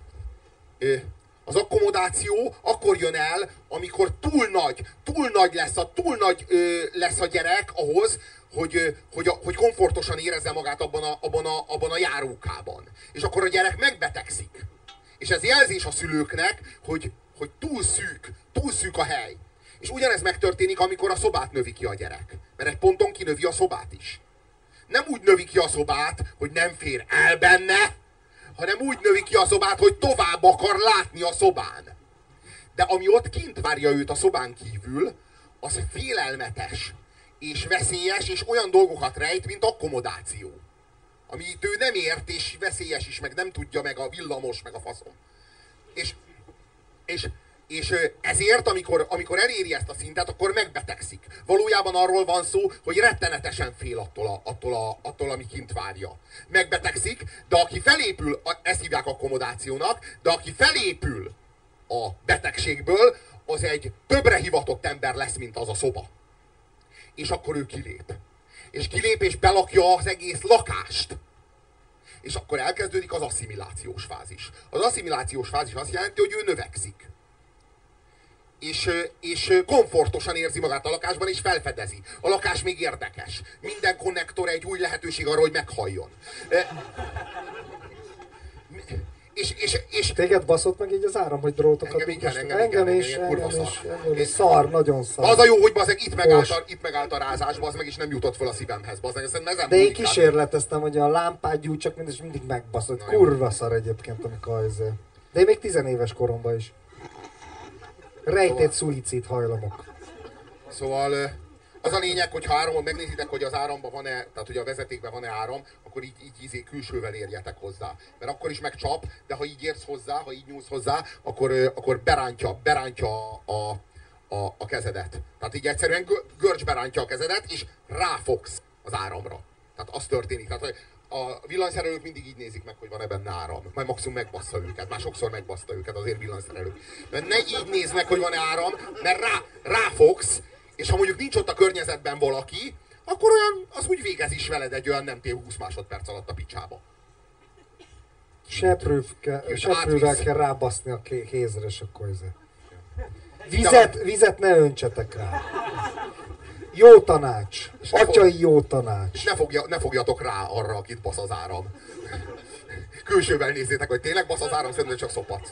az akkomodáció akkor jön el, amikor túl nagy lesz a gyerek ahhoz, hogy komfortosan érezze magát abban a járókában. És akkor a gyerek megbetegszik. És ez jelzés a szülőknek, hogy túl szűk a hely. És ugyanez megtörténik, amikor a szobát növi ki a gyerek. Mert egy ponton kinövi a szobát is. Nem úgy növi ki a szobát, hogy nem fér el benne, hanem úgy növi ki a szobát, hogy tovább akar látni a szobán. De ami ott kint várja őt a szobán kívül, az félelmetes, és veszélyes, és olyan dolgokat rejt, mint akkomodáció. Amit ő nem ért, és veszélyes is, meg nem tudja, meg a villamos, meg a faszom. És ezért, amikor eléri ezt a szintet, akkor megbetegszik. Valójában arról van szó, hogy rettenetesen fél attól, ami kint várja. Megbetegszik, de aki felépül, ezt hívják akkomodációnak, de aki felépül a betegségből, az egy többre hivatott ember lesz, mint az a szoba. És akkor ő kilép. És kilép, és belakja az egész lakást. És akkor elkezdődik az asszimilációs fázis. Az asszimilációs fázis azt jelenti, hogy ő növekszik. És komfortosan érzi magát a lakásban, és felfedezi. A lakás még érdekes. Minden konnektor egy új lehetőség arra, hogy meghalljon. És téged baszott meg így az áram, hogy drótokat engem is. Szar, nagyon szar. Az a jó, hogy bazeg itt megállt a rázás, bazeg, és nem jutott fel a szívemhez, bazeg. De én kísérleteztem, hogy a lámpát gyújt, csak mindig megbaszott. Kurva szar egyébként, amikor azért. De én még 10 éves koromban is. Rejtett szuicid hajlamok. Szóval az a lényeg, hogy ha áramon megnézitek, hogy az áramba van-e, tehát hogy a vezetékben van-e áram, akkor így külsővel érjetek hozzá. Mert akkor is megcsap, de ha így érsz hozzá, ha így nyúlsz hozzá, akkor berántja a kezedet. Tehát így egyszerűen görcsbe rántja a kezedet, és ráfogsz az áramra. Tehát az történik. Tehát a villanyszerelők mindig így nézik meg, hogy van-e benne áram. Majd maximum megbassza őket. Már sokszor megbaszta őket azért villanyszerelők. Mert ne így nézd meg, hogy van-e áram, mert ráfogsz, és ha mondjuk nincs ott a környezetben valaki, akkor olyan, az úgy végez is veled egy olyan nem tév 20 másodperc alatt a picsába. Seprővel kell rábaszni a kézre, és akkor vizet ne öntsetek rá. Jó tanács. Atyai jó tanács. Ne fogjatok rá arra, akit basz az áram. Külsővel nézzétek, hogy tényleg basz az áram, szerintem csak szopat.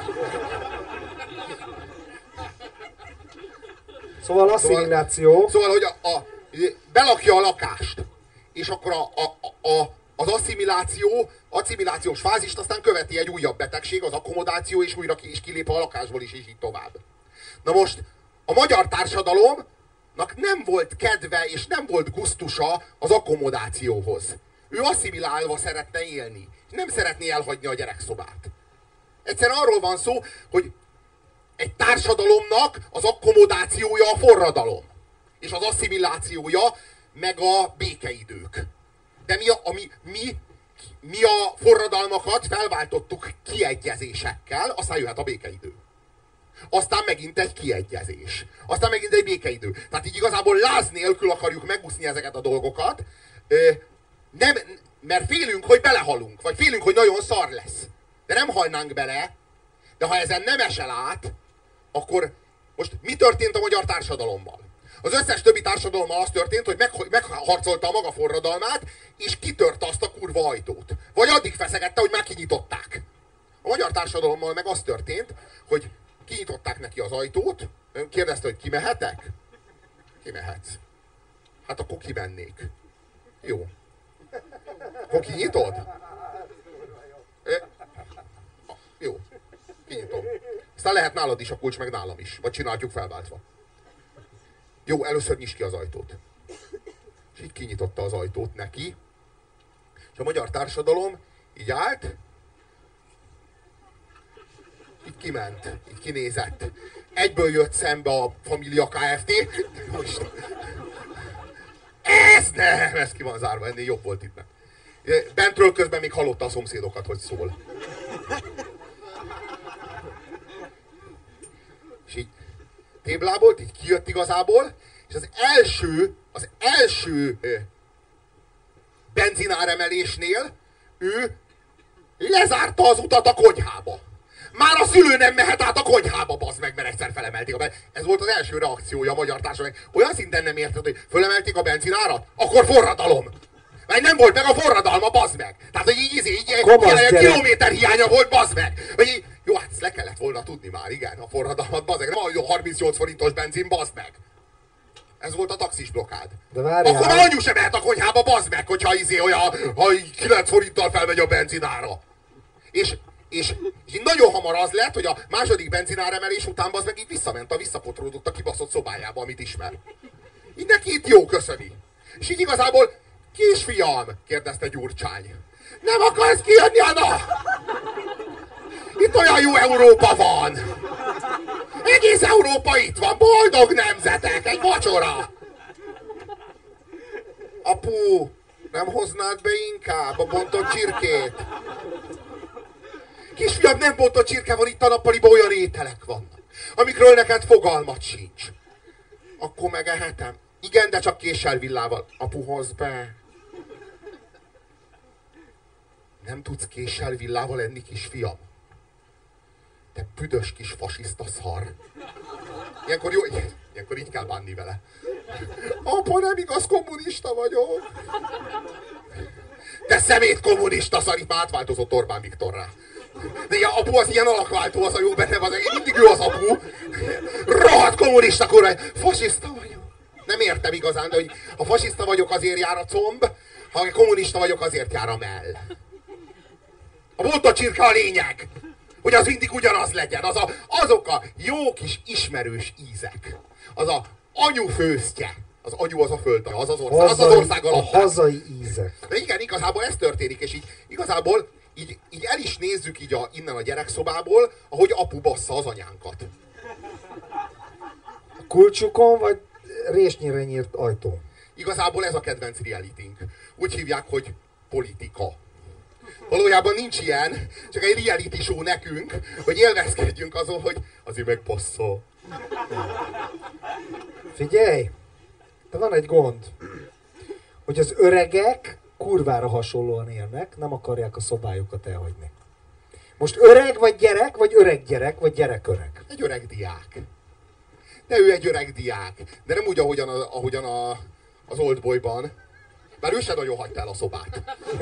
Szóval asszimiláció. Szóval, hogy belakja a lakást, és akkor az asszimilációs fázist aztán követi egy újabb betegség, az akkomodáció, és újra is kilép a lakásból is, és így tovább. Na most, a magyar társadalomnak nem volt kedve, és nem volt gusztusa az akkomodációhoz. Ő asszimilálva szeretne élni. Nem szeretné elhagyni a gyerekszobát. Egyszerűen arról van szó, hogy egy társadalomnak az akkomodációja a forradalom. És az asszimilációja meg a békeidők. De mi a forradalmakat felváltottuk kiegyezésekkel, aztán jöhet a békeidő. Aztán megint egy kiegyezés. Aztán megint egy békeidő. Tehát így igazából láz nélkül akarjuk megúszni ezeket a dolgokat, mert félünk, hogy belehalunk, vagy félünk, hogy nagyon szar lesz. De nem halnánk bele, de ha ezen nem esel át, akkor most mi történt a magyar társadalommal? Az összes többi társadalommal az történt, hogy megharcolta a maga forradalmát, és kitörte azt a kurva ajtót. Vagy addig feszegette, hogy már kinyitották. A magyar társadalommal meg az történt, hogy kinyitották neki az ajtót, kérdezte, hogy kimehetek? Kimehetsz. Hát akkor kimennék. Jó. Akkor kinyitod? Jó. Kinyitom. Aztán lehet nálad is a kulcs, meg nálam is. Vagy csináljuk felváltva. Jó, először nyisd ki az ajtót. És így kinyitotta az ajtót neki. És a magyar társadalom így állt, így kiment, így kinézett. Egyből jött szembe a Família Kft. Most. Ez nem, ez ki van zárva, ennél jobb volt itt. Bentről közben még hallotta a szomszédokat, hogy szól. És így téblábolt, így kijött igazából, és az első benzináremelésnél ő lezárta az utat a konyhába. Már a szülő nem mehet át a konyhába, bazd meg, mert egyszer felemelték a Ez volt az első reakciója a magyar társadalomnak. Olyan szinten nem érted, hogy fölemelték a benzinárat? Akkor forradalom! Mert nem volt meg a forradalma, bazd meg! Tehát, hogy így kilométer hiánya volt, bazd meg! Hogy így, jó, hát ezt le kellett volna tudni már, igen, a forradalmat, bazd meg. Nem a 38 forintos benzin, bazd meg! Ez volt a taxis blokkád. Akkor már anyu sem mehet a konyhába, bazd meg, hogyha ha 9 forinttal felmegy a benzinára. És nagyon hamar az lett, hogy a második benzináremelés után az meg így visszapotródott a kibaszott szobájába, amit ismer. Így neki itt jó köszöni. És így igazából, kisfiam, kérdezte Gyurcsány, nem akarsz kijönni, Anna? Itt olyan jó Európa van. Egész Európa itt van, boldog nemzetek, egy vacsora. Apu, nem hoznád be inkább a bontott csirkét? Kisfiam, nem bontott csirke van itt a nappaliban, olyan ételek vannak, amikről neked fogalmat sincs. Akkor megehetem. Igen, de csak késsel villával. Apu, hozz be. Nem tudsz késsel villával enni, kisfiam? Te büdös kis fasiszta szar. Ilyenkor így kell bánni vele. Apa, nem igaz, kommunista vagyok. Te szemét kommunista szar, itt már átváltozott Orbán Viktorrá. De ja, apu az ilyen alakváltó, az a jó benne van, mindig ő az apu. Rohadt kommunista kurva, fasiszta vagyok. Nem értem igazán, de hogy ha fasiszta vagyok, azért jár a comb, ha kommunista vagyok, azért jár a mell. A bontott csirke a lényeg, hogy az mindig ugyanaz legyen. Azok a jó kis ismerős ízek. Az a anyu főztje. Az anyu az a föld, az az ország, az ország alatt. A hazai ízek. De igen, igazából ez történik, és így igazából így el is nézzük így innen a gyerekszobából, ahogy apu bassza az anyánkat. A kulcsukon, vagy résnyire nyírt ajtón? Igazából ez a kedvenc realitynk. Úgy hívják, hogy politika. Valójában nincs ilyen, csak egy reality show nekünk, hogy élvezkedjünk azon, hogy azért megbassza. Figyelj! De van egy gond, hogy az öregek kurvára hasonlóan élnek, nem akarják a szobájukat elhagyni. Most öreg vagy gyerek, vagy öreg gyerek, vagy gyerek öreg? Egy öreg diák. De ő egy öreg diák. De nem úgy, ahogyan az Oldboyban. Bár ő sem nagyon hagyta el a szobát.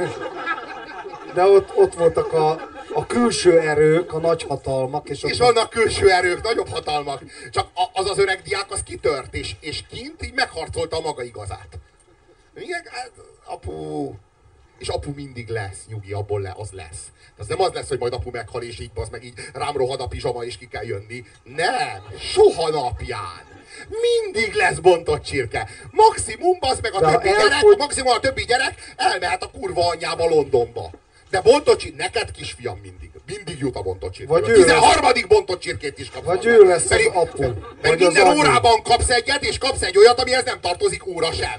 De ott voltak a külső erők, a nagy hatalmak. És vannak külső erők, nagyobb hatalmak. Csak az öreg diák az kitört, és kint így megharcolta a maga igazát. Igen, apu... És apu mindig lesz, nyugi, abból az lesz. Az nem az lesz, hogy majd apu meghal, és így az meg így rám rohad a pizsama, és ki kell jönni. Nem! Soha napján! Mindig lesz bontott csirke. Maximum az meg maximum a többi gyerek elmehet a kurva anyjába Londonba. De bontott csirke, neked kisfiam mindig jut a bontott csirke. Vagy a 13. bontott csirkét is kapsz. Vagy ő lesz az apu. Mert minden órában kapsz egyet, és kapsz egy olyat, amihez nem tartozik óra sem.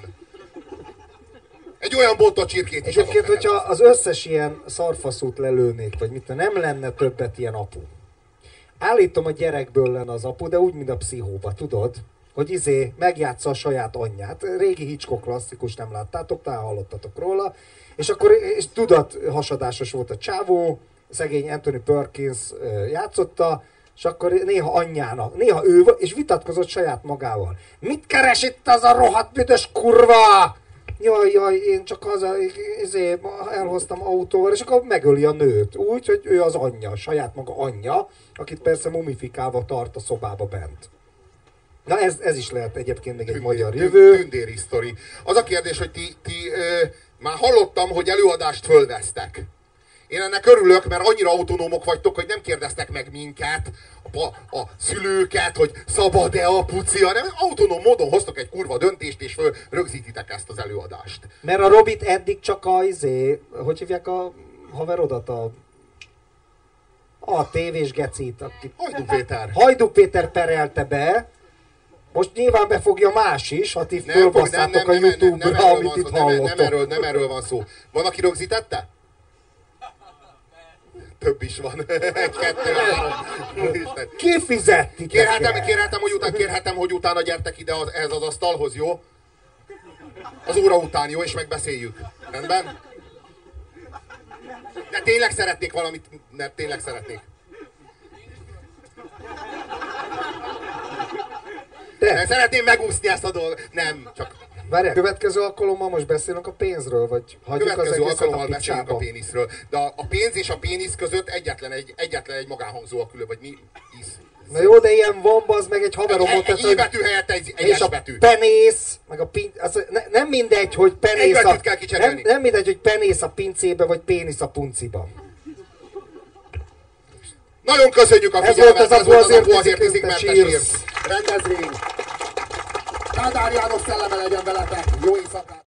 Egy olyan bontott csirkét is. Egyébként, hogyha az összes ilyen szarfaszút lelőnék, vagy mit, nem lenne többet ilyen apu. Állítom, a gyerekből lenne az apu, de úgy, mint a pszichóba, tudod? Hogy megjátsza a saját anyját. Régi Hitchcock klasszikus, nem láttátok, talán hallottatok róla. És akkor tudathasadásos volt a csávó, szegény Anthony Perkins játszotta, és akkor néha ő, és vitatkozott saját magával. Mit keres itt az a rohadt büdös kurva? Jaj, én csak elhoztam autóval, és akkor megöli a nőt. Úgy, hogy ő az anyja, a saját maga anyja, akit persze mumifikálva tart a szobába bent. Na ez is lehet egyébként még egy magyar jövő. Tündéri sztori. Az a kérdés, hogy ti már hallottam, hogy előadást fölvesztek. Én ennek örülök, mert annyira autonómok vagytok, hogy nem kérdeztek meg minket, a szülőket, hogy szabad-e a puci, hanem autonóm módon hoztok egy kurva döntést, és rögzítitek ezt az előadást. Mert a Robit eddig csak hogy hívják a haverodat, a tévés gecit, Hajdú Péter. Hajdú Péter perelte be, Most nyilván befogja más is, ha ti fölbasszátok a YouTube-ra, amit itt hallottok. Nem erről van szó. Van, aki rögzítette? Több is van. Egy, kettő, három. Ki fizet titeket? Kérhetem, hogy utána gyertek ide ehhez az asztalhoz, jó? Az óra után, jó? És megbeszéljük. Rendben? De tényleg szeretnék valamit, tényleg szeretnék. De szeretném megúszni ezt a dolgot. Nem, csak... Várjál, következő alkalommal most beszélünk a pénzről, vagy hagyjuk az következő egészet alkalommal a beszélünk a picsába? péniszről. De a pénz és a pénisz között egyetlen egy magánhangzó a külön, vagy mi is. Na jó, de ilyen van, az meg egy haverom ott. Egy i-betű helyett egy és s-betű. a penész, meg a nem mindegy, hogy penész nem mindegy, hogy penész a pincébe, vagy pénisz a punciba. Nagyon köszönjük a figyelmet, ez volt az Apu azért fizik, rendezvény. Kádár János szelleme legyen veletek, jó éjszakát!